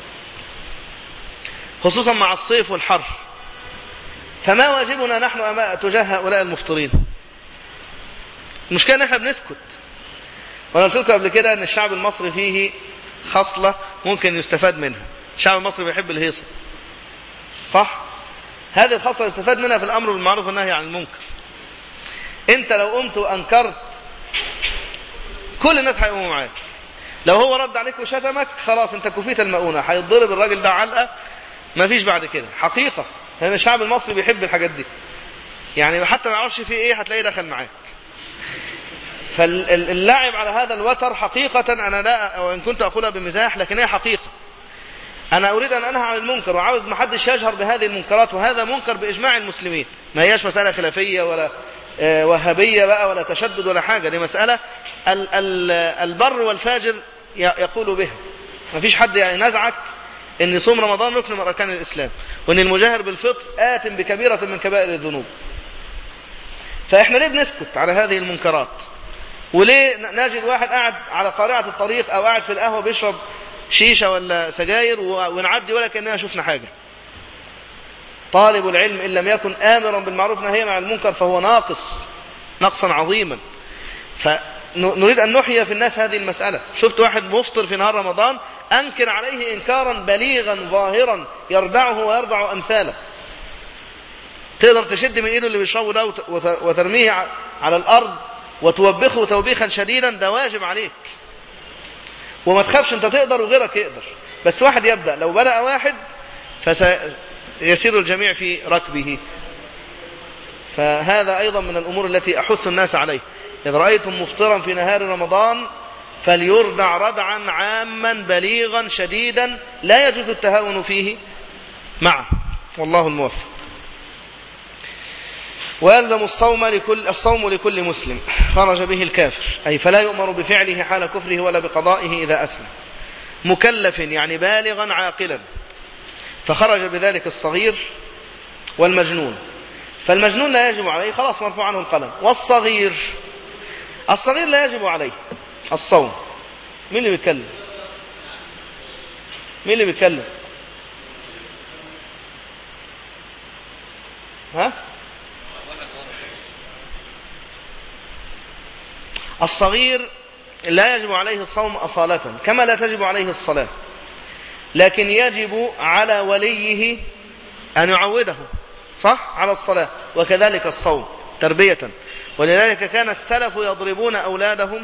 خصوصا مع الصيف والحر، فما واجبنا نحن تجاه هؤلاء المفطرين؟ المشكلة ان احنا بنسكت. وانا قلت لكم قبل كده ان الشعب المصري فيه خصلة ممكن يستفاد منها. الشعب المصري بيحب الهيصة، صح؟ هذه الخصلة يستفاد منها في الامر بالمعروف والنهي عن المنكر. انت لو قمت وانكرت كل الناس هيقوموا معاك، لو هو رد عليك وشتمك خلاص انت كفيت المؤونة، هيتضرب الراجل ده علقة ما فيش بعد كده. حقيقة لان الشعب المصري بيحب الحاجات دي، يعني حتى ما يعرفش فيه ايه هتلاقيه دخل معاك. فاللعب على هذا الوتر حقيقة أنا لا، وإن كنت أقولها بمزاح لكن هي حقيقة. أنا أريد أن أنهى عن المنكر وعاوز ما حدش يجهر بهذه المنكرات، وهذا منكر بإجماع المسلمين، ما هياش مسألة خلافية ولا وهابية بقى ولا تشدد ولا حاجة، دي مسألة ال ال البر والفاجر يقول بها. ما فيش حد يعني نزعك أن صوم رمضان ركن من أركان الإسلام، وأن المجاهر بالفطر آت بكبيرة من كبائر الذنوب. فإحنا ليه بنسكت على هذه المنكرات؟ وليه نجد واحد قاعد على قارعة الطريق أو قاعد في القهوة بيشرب شيشة ولا سجاير ونعدي ولا كأننا شفنا حاجة؟ طالب العلم إن لم يكن آمرا بالمعروف نهيا عن المنكر فهو ناقص نقصا عظيما. فنريد أن نحيي في الناس هذه المسألة. شفت واحد مفطر في نهار رمضان أنكر عليه إنكارا بليغا ظاهرا يردعه ويردع أمثاله. تقدر تشد من إيده اللي بيشربه ده وترميه على الأرض وتوبخه توبيخا شديدا، ده واجب عليك. وما تخافش، انت تقدر وغيرك يقدر، بس واحد يبدأ. لو بدأ واحد فسيسير الجميع في ركبه. فهذا أيضا من الأمور التي أحث الناس عليه. إذا رأيتم مفطرا في نهار رمضان فليردع ردعا عاما بليغا شديدا لا يجوز التهاون فيه معه، والله الموفق. ويلزم الصوم لكل الصوم لكل مسلم خرج به الكافر، أي فلا يؤمر بفعله حال كفره ولا بقضائه إذا أسلم، مكلف يعني بالغا عاقلا، فخرج بذلك الصغير والمجنون. فالمجنون لا يجب عليه، خلاص مرفوع عنه القلم. والصغير الصغير لا يجب عليه الصوم. مين اللي بيتكلم؟ مين اللي بيتكلم؟ ها؟ الصغير لا يجب عليه الصوم أصالة، كما لا تجب عليه الصلاة، لكن يجب على وليه أن يعوده صح على الصلاة، وكذلك الصوم تربية. ولذلك كان السلف يضربون أولادهم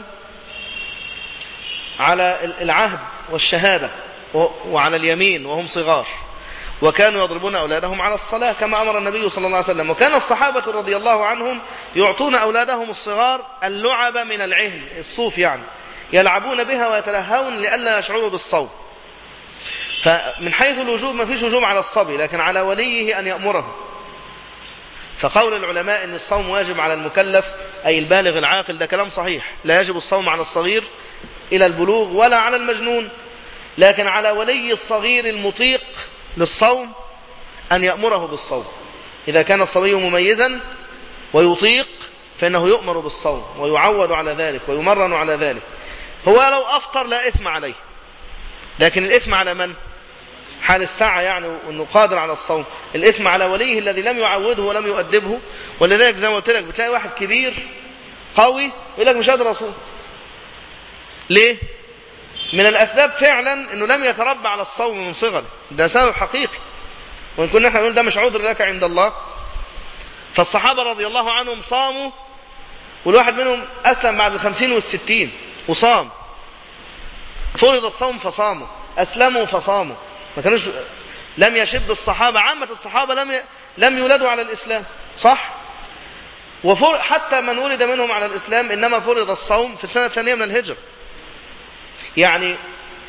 على العهد والشهادة وعلى اليمين وهم صغار، وكانوا يضربون أولادهم على الصلاة كما أمر النبي صلى الله عليه وسلم. وكان الصحابة رضي الله عنهم يعطون أولادهم الصغار اللعب من العهن، الصوف يعني، يلعبون بها ويتلهون لئلا يشعروا بالصوم. فمن حيث الوجوب ما فيش وجوب على الصبي، لكن على وليه أن يأمره. فقول العلماء أن الصوم واجب على المكلف أي البالغ العاقل ده كلام صحيح، لا يجب الصوم على الصغير إلى البلوغ ولا على المجنون، لكن على ولي الصغير المطيق للصوم أن يأمره بالصوم. إذا كان الصبي مميزا ويطيق فإنه يؤمر بالصوم ويعود على ذلك ويمرن على ذلك. هو لو أفطر لا إثم عليه، لكن الإثم على من؟ حال الساعة يعني، وأنه قادر على الصوم. الإثم على وليه الذي لم يعوده ولم يؤدبه. ولذلك زي ما قلت لك بتلاقي واحد كبير قوي يقول لك مش قادر أصوم. ليه؟ من الأسباب فعلا أنه لم يتربى على الصوم من صغره، ده سبب حقيقي، وإن كنا نحن نقول ده مش عذر لك عند الله. فالصحابة رضي الله عنهم صاموا، والواحد منهم أسلم بعد الخمسين والستين وصام، فرض الصوم فصاموا، أسلموا فصاموا، ما كانوش لم يشب الصحابة. عامة الصحابة لم ي... لم يولدوا على الإسلام صح، وفر... حتى من ولد منهم على الإسلام إنما فرض الصوم في السنة الثانية من الهجرة. يعني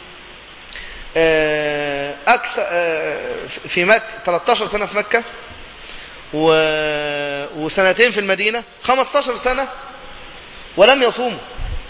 أكثر في مكة ثلاثة عشر سنة في مكة و... وسنتين في المدينة، خمسة عشر سنة ولم يصوموا.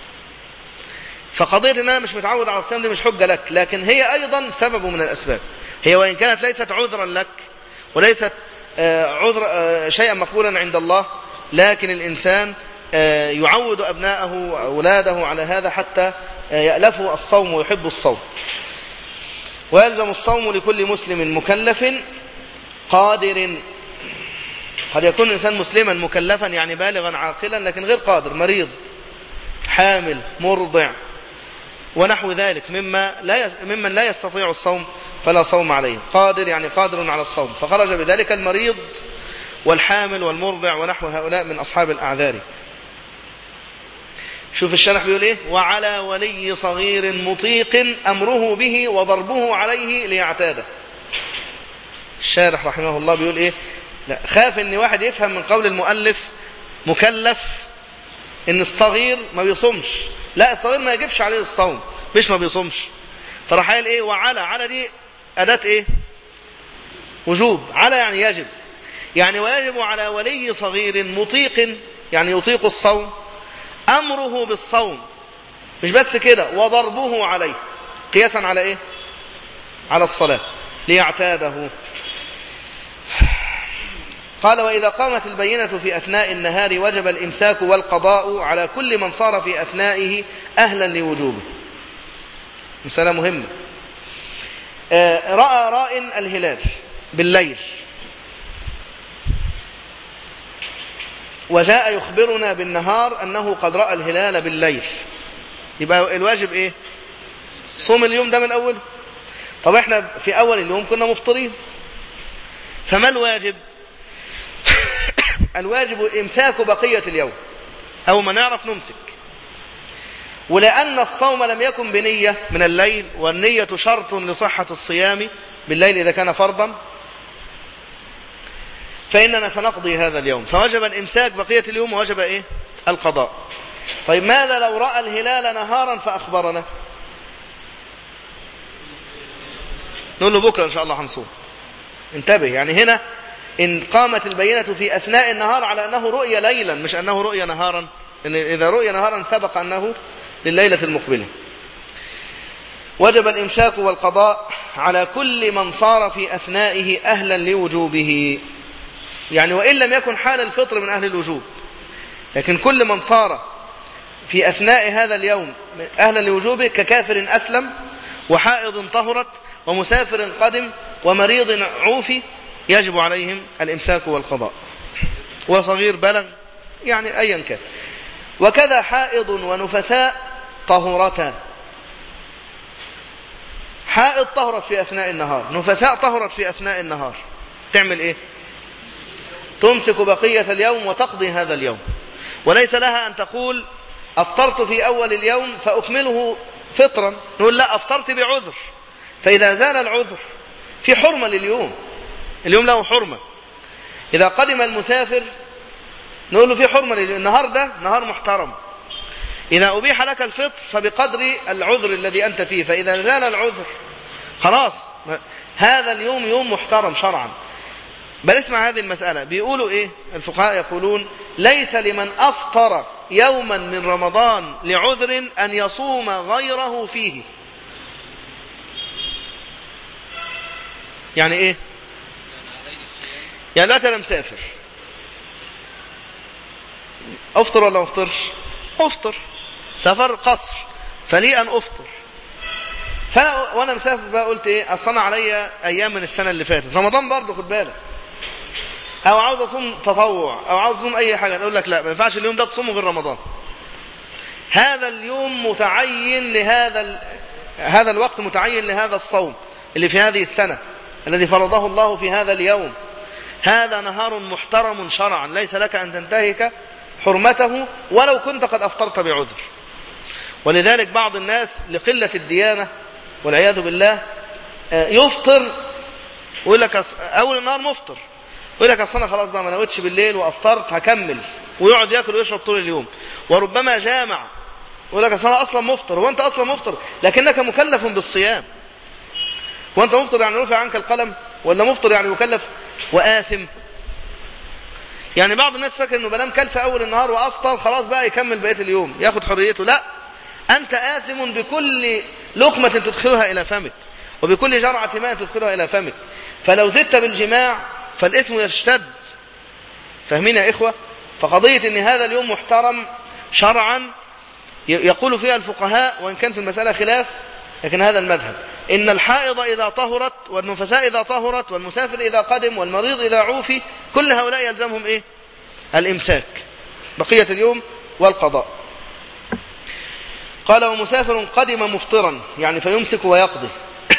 فقضية إن أنا مش متعود على الصيام دي مش حجة لك، لكن هي أيضا سبب من الأسباب. هي وإن كانت ليست عذرا لك وليست عذر شيئا مقبولا عند الله، لكن الإنسان يعود أبناءه وأولاده على هذا حتى يألفوا الصوم ويحبوا الصوم. ويلزم الصوم لكل مسلم مكلف قادر. قد يكون الإنسان مسلما مكلفا يعني بالغا عاقلا لكن غير قادر، مريض، حامل، مرضع ونحو ذلك مما لا يس... ممن لا يستطيع الصوم فلا صوم عليه. قادر يعني قادر على الصوم، فخرج بذلك المريض والحامل والمرضع ونحو هؤلاء من أصحاب الأعذار. شوف الشرح بيقول ايه: وعلى ولي صغير مطيق أمره به وضربه عليه ليعتاده. الشارح رحمه الله بيقول ايه؟ لا، خاف ان واحد يفهم من قول المؤلف مكلف ان الصغير ما بيصومش. لا، الصغير ما يجبش عليه الصوم، مش ما بيصومش. فراح قال ايه؟ وعلى، على دي أداة ايه؟ وجوب. على يعني يجب، يعني ويجب على ولي صغير مطيق يعني يطيق الصوم أمره بالصوم. مش بس كده، وضربه عليه قياسا على ايه؟ على الصلاة ليعتاده. قال: وإذا قامت البينة في أثناء النهار وجب الإمساك والقضاء على كل من صار في أثنائه أهلا لوجوبه. مسألة مهمة. آه رأى راء الهلال بالليل وجاء يخبرنا بالنهار أنه قد رأى الهلال بالليل، يبقى الواجب إيه؟ صوم اليوم ده من أوله. طب إحنا في أول اليوم كنا مفطرين، فما الواجب؟ الواجب إمساك بقية اليوم، أو ما نعرف نمسك. ولأن الصوم لم يكن بنية من الليل، والنية شرط لصحة الصيام بالليل إذا كان فرضا، فإننا سنقضي هذا اليوم، فوجب الإمساك بقية اليوم ووجب إيه؟ القضاء. طيب ماذا لو رأى الهلال نهارا فأخبرنا؟ نقول له بكرة إن شاء الله هنصوم. انتبه، يعني هنا إن قامت البينة في أثناء النهار على أنه رؤية ليلا مش أنه رؤية نهارا، إن إذا رؤية نهارا سبق أنه لليلة المقبلة. وجب الإمساك والقضاء على كل من صار في أثنائه أهلا لوجوبه، يعني وإن لم يكن حال الفطر من أهل الوجوب، لكن كل من صار في أثناء هذا اليوم أهلا لوجوبه ككافر أسلم، وحائض طهرت، ومسافر قدم، ومريض عوفي، يجب عليهم الإمساك والقضاء، وصغير بلغ، يعني أيا كان. وكذا حائض ونفساء طهرتا. حائض طهرت في أثناء النهار، نفساء طهرت في أثناء النهار، تعمل إيه؟ تمسك بقية اليوم وتقضي هذا اليوم، وليس لها أن تقول أفطرت في أول اليوم فأكمله فطرا. نقول لا، أفطرت بعذر، فإذا زال العذر في حرمة لليوم، اليوم له حرمة. إذا قدم المسافر نقول له في حرمة لليوم، النهار ده نهار محترم، إذا أبيح لك الفطر فبقدر العذر الذي أنت فيه، فإذا زال العذر خلاص هذا اليوم يوم محترم شرعا. بل اسمع هذه المسألة، بيقولوا إيه الفقهاء؟ يقولون ليس لمن أفطر يوما من رمضان لعذر أن يصوم غيره فيه. يعني إيه؟ يعني لا أنا مسافر، أفطر ولا ما أفطرش؟ أفطر، سفر قصر، فلي أن أفطر. فأنا وأنا مسافر بقى قلت إيه؟ أصنع علي أيام من السنة اللي فاتت، رمضان برضه خد بالك، أو عاوز أصوم تطوع، أو عاوز أصوم أي حاجة، نقول لك لا، ما ينفعش اليوم ده تصومه غير رمضان. هذا اليوم متعين لهذا ال... هذا الوقت متعين لهذا الصوم اللي في هذه السنة الذي فرضه الله في هذا اليوم. هذا نهار محترم شرعا، ليس لك أن تنتهك حرمته ولو كنت قد أفطرت بعذر. ولذلك بعض الناس لقلة الديانة والعياذ بالله يفطر ويقول لك أول النهار مفطر، ويقول لك أصلا خلاص بقى ما نويتش بالليل وأفطرت هكمل، ويقعد يأكل ويشرب طول اليوم. وربما جامع ويقول لك أصلا أصلا مفطر، وأنت أصلا مفطر لكنك مكلف بالصيام. وأنت مفطر يعني رفع عنك القلم، ولا مفطر يعني مكلف وآثم؟ يعني بعض الناس فاكر انه بنام كل في اول النهار وافطر خلاص بقى يكمل بقيه اليوم ياخد حريته. لا، انت آثم بكل لقمة تدخلها الى فمك، وبكل جرعة ماء تدخلها الى فمك. فلو زدت بالجماع فالاثم يشتد. فاهمين يا اخوة؟ فقضية ان هذا اليوم محترم شرعا يقول فيها الفقهاء، وان كان في المسألة خلاف، لكن هذا المذهب، إن الحائض إذا طهرت، والنفساء إذا طهرت، والمسافر إذا قدم، والمريض إذا عوفي، كل هؤلاء يلزمهم إيه؟ الإمساك بقية اليوم والقضاء. قال ومسافر قدم مفطرا، يعني فيمسك ويقضي.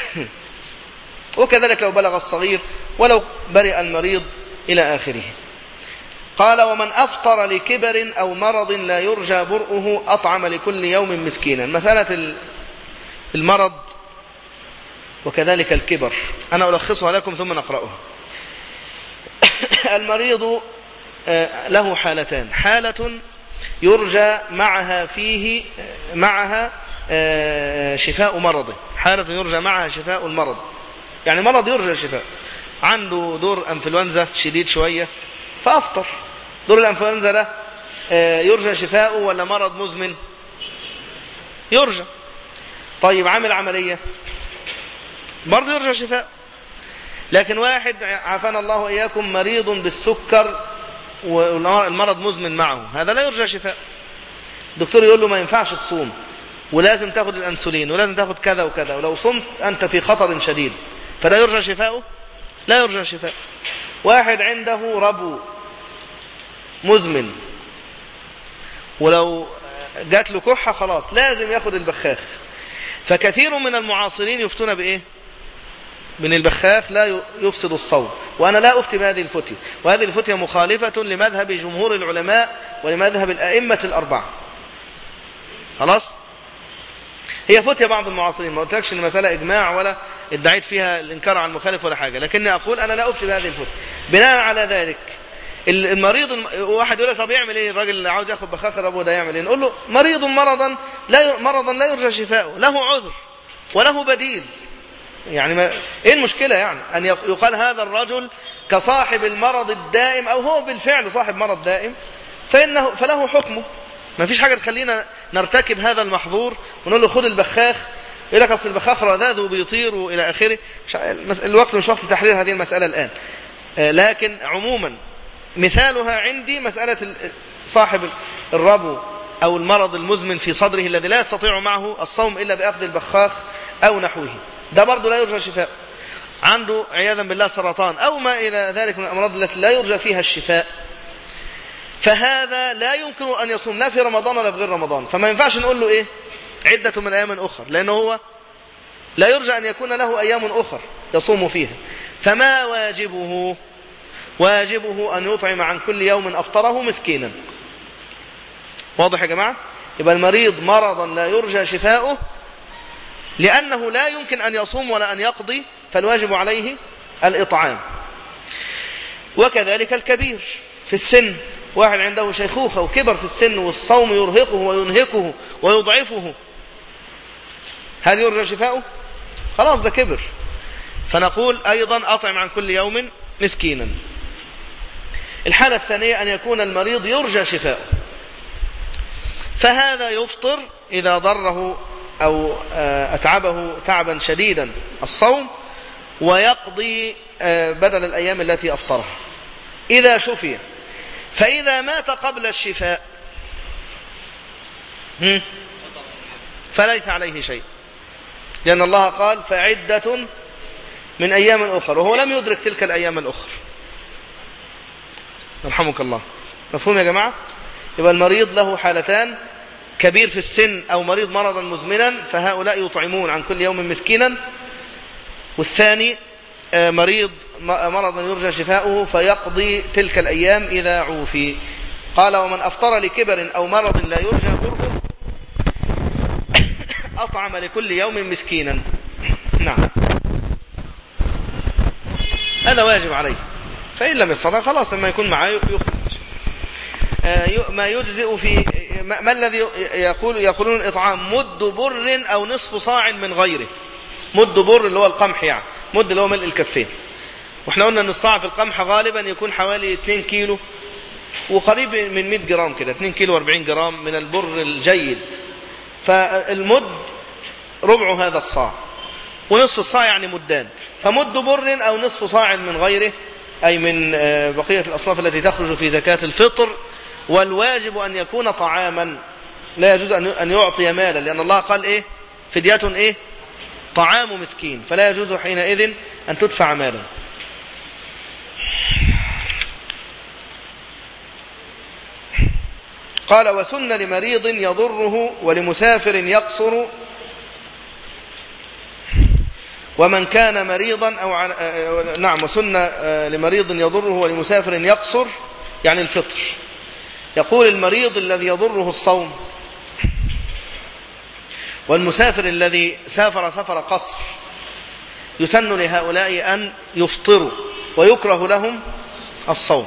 وكذلك لو بلغ الصغير ولو برئ المريض إلى آخره. قال ومن أفطر لكبر أو مرض لا يرجى برؤه أطعم لكل يوم مسكينا. مسألة المرض وكذلك الكبر أنا ألخصها لكم ثم نقرأها. المريض له حالتان، حالة يرجى معها فيه معها شفاء مرضه، حالة يرجى معها شفاء المرض، يعني مرض يرجى شفاء، عنده دور أنفلونزا شديد شوية فأفطر، دور الأنفلونزا ده يرجى شفاءه ولا مرض مزمن؟ يرجى. طيب عامل عملية برضه يرجى شفاء. لكن واحد عافانا الله وإياكم مريض بالسكر والمرض مزمن معه، هذا لا يرجى شفاء. الدكتور يقول له ما ينفعش تصوم، ولازم تاخد الأنسولين، ولازم تاخد كذا وكذا، ولو صمت أنت في خطر شديد، فلا يرجى شفاؤه؟ لا يرجى شفاء. واحد عنده ربو مزمن، ولو جات له كحة خلاص لازم ياخد البخاخ. فكثير من المعاصرين يفتون بإيه؟ من البخاخ لا يفسد الصوم، وأنا لا أفتي بهذه الفتية، وهذه الفتية مخالفة لمذهب جمهور العلماء ولمذهب الأئمة الأربعة. خلاص؟ هي فتية بعض المعاصرين، ما قلتلكش ان المسألة إجماع ولا ادعيت فيها الإنكار على المخالف ولا حاجة، لكني أقول أنا لا أفتي بهذه الفتية. بناء على ذلك المريض، واحد يقول لك طب يعمل ايه الراجل اللي عاوز ياخد بخاخ الربو ده، يعمل ايه؟ نقول له مريض مرضا لا مرضا لا يرجى شفاؤه، له عذر وله بديل. يعني ما ايه المشكلة يعني ان يقال هذا الرجل كصاحب المرض الدائم او هو بالفعل صاحب مرض دائم، فإنه فله حكمه. ما فيش حاجة تخلينا نرتكب هذا المحظور ونقول له خد البخاخ، يقول لك اصل البخاخ رذاذ وبيطير والى اخره. الوقت مش وقت تحرير هذه المسألة الآن، لكن عموما مثالها عندي مسألة صاحب الربو أو المرض المزمن في صدره الذي لا يستطيع معه الصوم إلا بأخذ البخاخ أو نحوه، ده برضه لا يرجى شفاء. عنده عياذا بالله سرطان أو ما إلى ذلك من الأمراض التي لا يرجى فيها الشفاء، فهذا لا يمكن أن يصوم لا في رمضان ولا في غير رمضان. فما ينفعش نقول له إيه عدة من أيام أخر، لأنه هو لا يرجى أن يكون له أيام أخر يصوم فيها. فما واجبه؟ واجبه أن يطعم عن كل يوم أفطره مسكينا. واضح يا جماعة؟ يبقى المريض مرضا لا يرجى شفاؤه لأنه لا يمكن أن يصوم ولا أن يقضي، فالواجب عليه الإطعام. وكذلك الكبير في السن، واحد عنده شيخوخة وكبر في السن والصوم يرهقه وينهكه ويضعفه، هل يرجى شفاؤه؟ خلاص ده كبر. فنقول أيضا أطعم عن كل يوم مسكينا. الحالة الثانية أن يكون المريض يرجى شفاؤه، فهذا يفطر إذا ضره أو أتعبه تعبا شديدا الصوم، ويقضي بدل الأيام التي أفطرها إذا شفي. فإذا مات قبل الشفاء فليس عليه شيء، لأن الله قال فعدة من أيام أخرى، وهو لم يدرك تلك الأيام الأخرى. يرحمك الله. مفهوم يا جماعة؟ يبقى المريض له حالتان، كبير في السن أو مريض مرضا مزمنا، فهؤلاء يطعمون عن كل يوم مسكينا. والثاني مريض مرضا يرجى شفاؤه فيقضي تلك الأيام إذا عوفي. قال ومن أفطر لكبر أو مرض لا يرجى برؤه أطعم لكل يوم مسكينا. نعم، هذا واجب عليه، فإن لم يستطع خلاص لما يكون معاه يخرج. ما يجزئ في ما الذي يقول يقولون الإطعام مد بر أو نصف صاع من غيره. مد بر اللي هو القمح، يعني مد اللي هو ملء الكفين، واحنا قلنا ان الصاع في القمح غالبا يكون حوالي اثنين كيلو وقريب من مئة جرام كده، اثنين كيلو وأربعين جرام من البر الجيد. فالمد ربع هذا الصاع، ونصف الصاع يعني مدان. فمد بر أو نصف صاع من غيره، أي من بقية الأصناف التي تخرج في زكاة الفطر. والواجب أن يكون طعاما، لا يجوز أن يعطي مالا، لأن الله قال إيه فدية إيه طعام مسكين، فلا يجوز حينئذ أن تدفع مالا. قال وسن لمريض يضره ولمسافر يقصر، ومن كان مريضا أو عن... نعم وسن لمريض يضره ولمسافر يقصر يعني الفطر. يقول المريض الذي يضره الصوم والمسافر الذي سافر سفر قصر يسن لهؤلاء أن يفطروا ويكره لهم الصوم،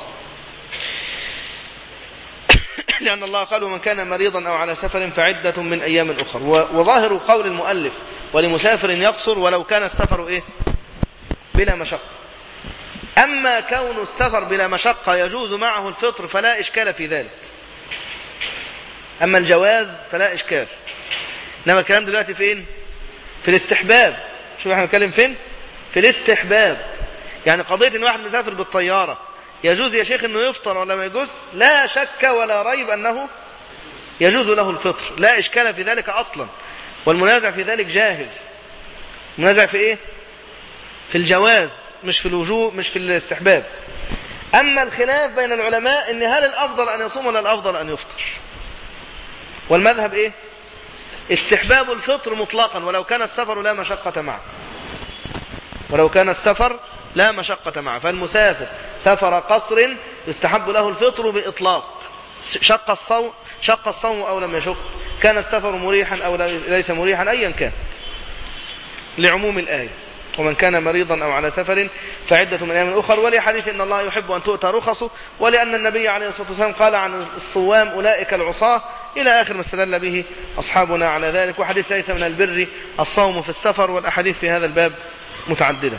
لأن الله قال ومن كان مريضا أو على سفر فعدة من أيام أخر. وظاهر قول المؤلف ولمسافر يقصر ولو كان السفر إيه بلا مشقة. أما كون السفر بلا مشقة يجوز معه الفطر فلا إشكال في ذلك، أما الجواز فلا إشكال. إنما الكلام دلوقتي فين؟ في الاستحباب. شوف احنا نتكلم فين؟ في الاستحباب. يعني قضية إن واحد مسافر بالطيارة يجوز يا شيخ إنه يفطر ولا ما يجوز؟ لا شك ولا ريب أنه يجوز له الفطر، لا إشكال في ذلك أصلا، والمنازع في ذلك جاهز. منازع في إيه؟ في الجواز، مش في الوجوب، مش في الاستحباب. أما الخلاف بين العلماء إن هل الأفضل أن يصوم ولا الأفضل أن يفطر، والمذهب إيه؟ استحباب الفطر مطلقا ولو كان السفر لا مشقة معه، ولو كان السفر لا مشقة معه. فالمسافر سفر قصر يستحب له الفطر بإطلاق، شق الصوم شق الصوم أو لم يشق، كان السفر مريحا أو ليس مريحا أيا كان، لعموم الآية. ومن كان مريضا أو على سفر فعدة من أيام أخر، ولحديث إن الله يحب أن تؤتى رخصه، ولأن النبي عليه الصلاة والسلام قال عن الصوام أولئك العصاة إلى آخر ما استدل به أصحابنا على ذلك. وحديث ليس من البر الصوم في السفر، والأحاديث في هذا الباب متعددة.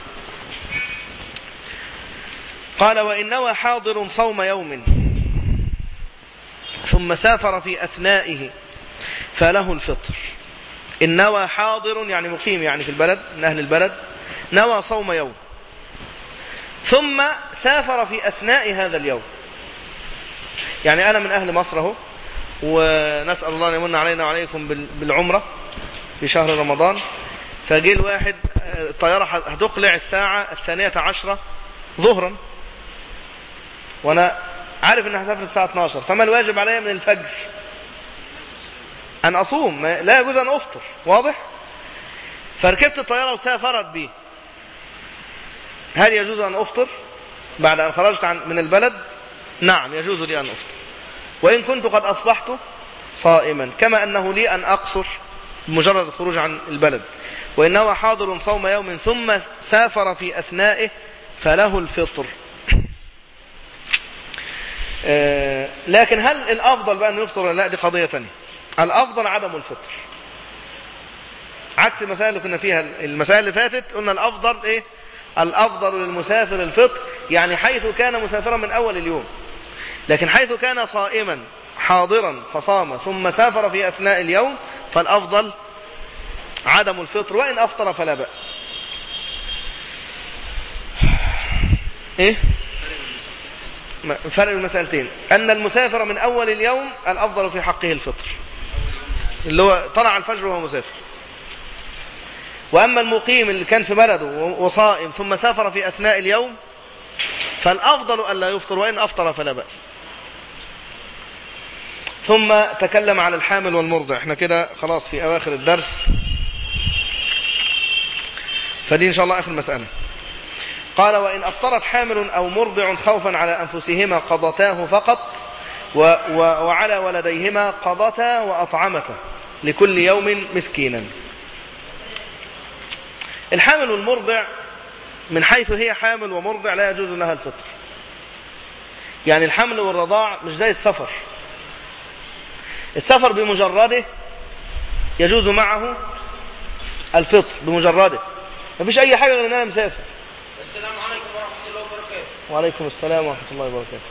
قال وإن نوى حاضر صوم يوم ثم سافر في أثنائه فله الفطر. إن نوى حاضر يعني مقيم، يعني في البلد من أهل البلد، نوى صوم يوم ثم سافر في أثناء هذا اليوم. يعني أنا من أهل مصر اهو، ونسأل الله أن يمن علينا وعليكم بالعمرة في شهر رمضان، فجي الواحد الطيارة هتقلع الساعة الثانية عشرة ظهرا، وأنا عارف أنها هسافر الساعة اثناشر، فما الواجب علي من الفجر؟ أن أصوم، لا يجوز أن أفطر، واضح؟ فركبت الطيارة وسافرت بي، هل يجوز أن أفطر بعد أن خرجت عن من البلد؟ نعم يجوز لي أن أفطر، وإن كنت قد أصبحت صائما، كما أنه لي أن أقصر بمجرد الخروج عن البلد. وإنه حاضر صوم يوم ثم سافر في أثنائه فله الفطر. آه لكن هل الأفضل بقى أن يفطر ولا لا؟ دي قضية تانية. الأفضل عدم الفطر، عكس المسائل اللي كنا فيها المسائل اللي فاتت، قلنا الأفضل إيه؟ الأفضل للمسافر الفطر، يعني حيث كان مسافرا من أول اليوم. لكن حيث كان صائما حاضرا فصام ثم سافر في أثناء اليوم فالأفضل عدم الفطر، وإن أفطر فلا بأس. إيه؟ فرق المسألتين أن المسافر من أول اليوم الأفضل في حقه الفطر، اللي هو طلع الفجر وهو مسافر. وأما المقيم اللي كان في بلده وصائم ثم سافر في أثناء اليوم فالأفضل ألا يفطر، وإن أفطر فلا بأس. ثم تكلم على الحامل والمرضع. احنا كده خلاص في أواخر الدرس، فدي إن شاء الله آخر مسألة. قال وإن أفطرت حامل أو مرضع خوفا على أنفسهما قضتاه فقط، و و وعلى ولديهما قضتا وأطعمتا لكل يوم مسكينا. الحامل والمرضع من حيث هي حامل ومرضع لا يجوز لها الفطر. يعني الحمل والرضاع مش زي السفر. السفر بمجرده يجوز معه الفطر بمجرده، مفيش أي حاجة غير أن أنا مسافر. السلام عليكم ورحمة الله وبركاته. وعليكم السلام ورحمة الله وبركاته.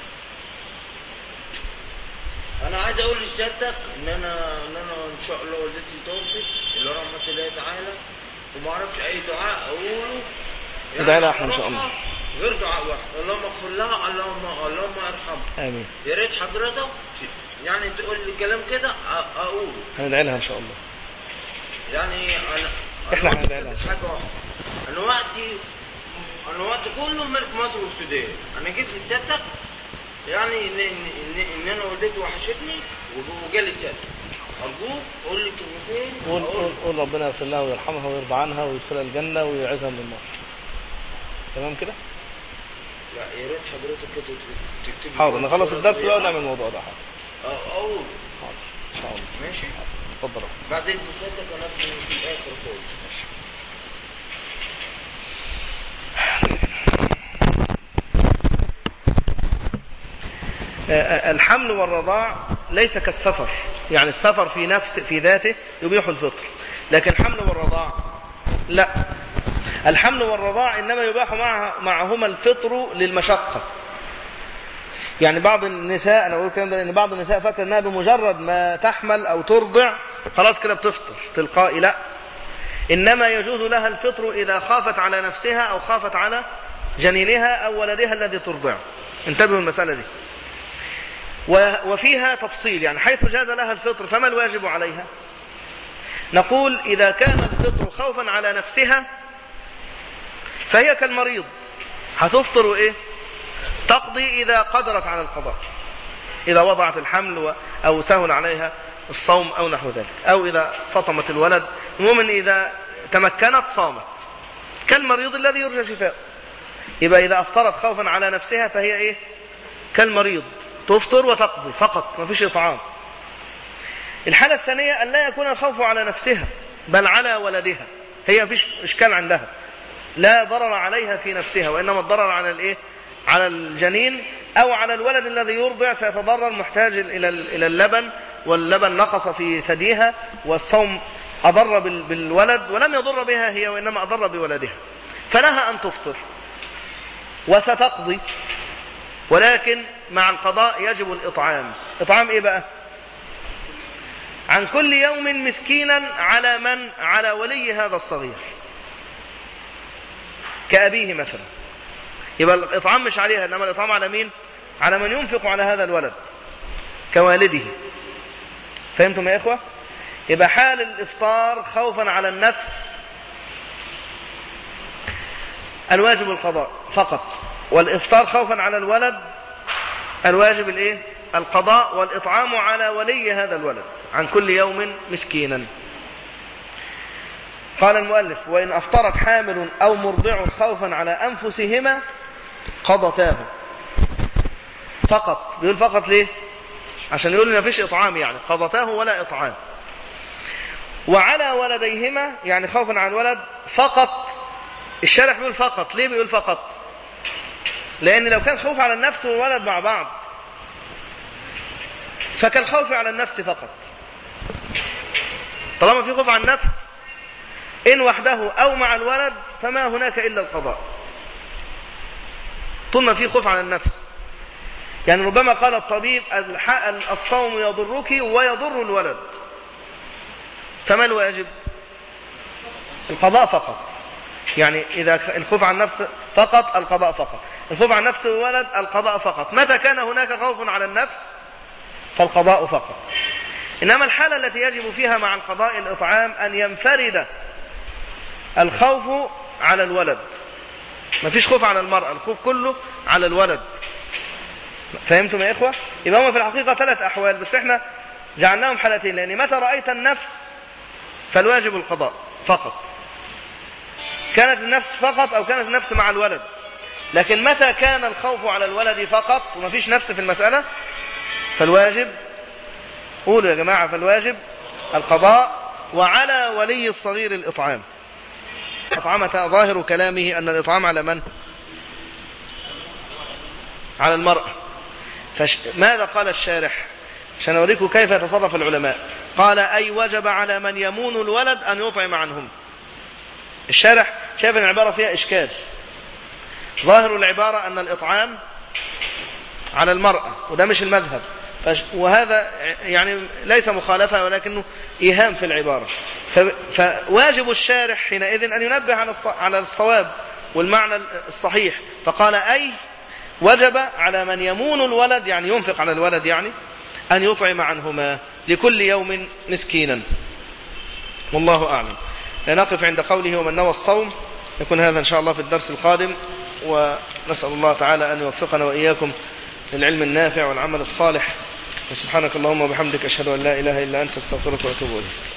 أنا عايز أقول لسيادتك إن أنا إن أنا إن شاء الله والدتي توفت إلى رحمة الله تعالى، وما أعرفش أي دعاء أقوله. ادعي لها إحنا إن شاء الله. غير دعاء واحد، اللهم اغفر لها، اللهم اللهم ارحمها. آمين. يا ريت حضرتك يعني تقول لي كلام كده أقوله. هندعي لها إن شاء الله. يعني أنا إحنا هندعي لها. حاجة واحدة. أنا وقتي أنا وقت كله ملك مصر والسودان. أنا جيت لسيادتك يعني إن إن إن أنا والدتي وحشتني وجالي سيادتك. أرجوك قول لي كلمتين. قول قول قول ربنا يغفر لها ويرحمها ويرضى عنها ويدخلها الجنة ويعزها من النار. تمام كده؟ لا يا ريت حضرتك كده تكتب. حاضر نخلص الدرس بقى ونعمل الموضوع ده. حاضر. اه اقول. حاضر إن شاء الله. ماشي. اتفضل. بعدين سيادتك أنا في الآخر خالص. ماشي. الحمل والرضاع ليس كالسفر، يعني السفر في نفس في ذاته يبيح الفطر، لكن الحمل والرضاع لا. الحمل والرضاع إنما يباح مع معهما الفطر للمشقة. يعني بعض النساء، أنا أقول الكلام ده لأن بعض النساء فاكر أنها بمجرد ما تحمل أو ترضع خلاص كده بتفطر تلقائي، لا، إنما يجوز لها الفطر إذا خافت على نفسها أو خافت على جنينها أو ولدها الذي ترضعه. انتبهوا المسألة دي. وفيها تفصيل، يعني حيث جاز لها الفطر فما الواجب عليها؟ نقول إذا كان الفطر خوفا على نفسها فهي كالمريض، هتفطر إيه؟ تقضي إذا قدرت على القضاء، إذا وضعت الحمل أو سهل عليها الصوم أو نحو ذلك، أو إذا فطمت الولد، المهم إذا تمكنت صامت كالمريض الذي يرجى شفاء. يبقى إذا أفطرت خوفا على نفسها فهي إيه؟ كالمريض، تفطر وتقضي فقط، ما فيش إطعام. الحالة الثانية أن لا يكون الخوف على نفسها بل على ولدها، هي فيش إشكال عندها، لا ضرر عليها في نفسها، وإنما الضرر على الإيه؟ على الجنين أو على الولد الذي يرضع، سيتضرر محتاج إلى إلى اللبن، واللبن نقص في ثديها، والصوم أضر بالولد ولم يضر بها هي، وإنما أضر بولدها، فلها أن تفطر وستقضي، ولكن مع القضاء يجب الإطعام. إطعام إيه بقى؟ عن كل يوم مسكينا على من؟ على ولي هذا الصغير كأبيه مثلا. يبقى الإطعام مش عليها، إنما الإطعام على مين؟ على من ينفق على هذا الولد كوالده. فهمتم يا إخوة؟ يبقى حال الإفطار خوفا على النفس الواجب القضاء فقط، والإفطار خوفا على الولد الواجب الإيه؟ القضاء، والإطعام على ولي هذا الولد عن كل يوم مسكينا. قال المؤلف: وإن أفطرت حامل أو مرضع خوفا على أنفسهما قضتاه فقط. بيقول فقط ليه؟ عشان يقول لنا فيش إطعام، يعني قضتاه ولا إطعام. وعلى ولديهما يعني خوفا عن الولد فقط. الشارح بيقول فقط، ليه بيقول فقط؟ لأن لو كان خوف على النفس والولد مع بعض فكالخوف على النفس فقط. طالما في خوف على النفس إن وحده أو مع الولد فما هناك إلا القضاء، طول ما في خوف على النفس. يعني ربما قال الطبيب: الصوم يضرك ويضر الولد، فما الواجب؟ القضاء فقط. يعني إذا الخوف عن النفس فقط القضاء فقط، الخوف عن نفس الولد القضاء فقط. متى كان هناك خوف على النفس فالقضاء فقط. إنما الحالة التي يجب فيها مع القضاء الإطعام أن ينفرد الخوف على الولد، ما فيش خوف على المرأة، الخوف كله على الولد. فهمتم يا إخوة؟ يبقى هم في الحقيقة ثلاث أحوال، بس إحنا جعلناهم حالتين، لأن متى رأيت النفس فالواجب القضاء فقط، كانت النفس فقط أو كانت النفس مع الولد. لكن متى كان الخوف على الولد فقط وما فيش نفس في المسألة فالواجب، قولوا يا جماعة، فالواجب القضاء، وعلى ولي الصغير الإطعام. أطعمة ظاهر كلامه أن الإطعام على من؟ على المرأة. فماذا قال الشارح عشان أوريكم كيف يتصرف العلماء؟ قال: أي وجب على من يمون الولد أن يطعم عنهم. الشارح شايف أن العبارة فيها إشكال. ظاهر العبارة أن الإطعام على المرأة، وده مش المذهب، وهذا يعني ليس مخالفة ولكنه إيهام في العبارة. فواجب الشارح حينئذ أن ينبه على الصواب والمعنى الصحيح، فقال: أي وجب على من يمون الولد، يعني ينفق على الولد، يعني أن يطعم عنهما لكل يوم مسكينا. والله أعلم. نقف عند قوله: ومن نوى الصوم. يكون هذا إن شاء الله في الدرس القادم، ونسأل الله تعالى أن يوفقنا وإياكم للعلم النافع والعمل الصالح. وسبحانك اللهم وبحمدك أشهد أن لا إله إلا أنت، استغفرك وأتوب إليك.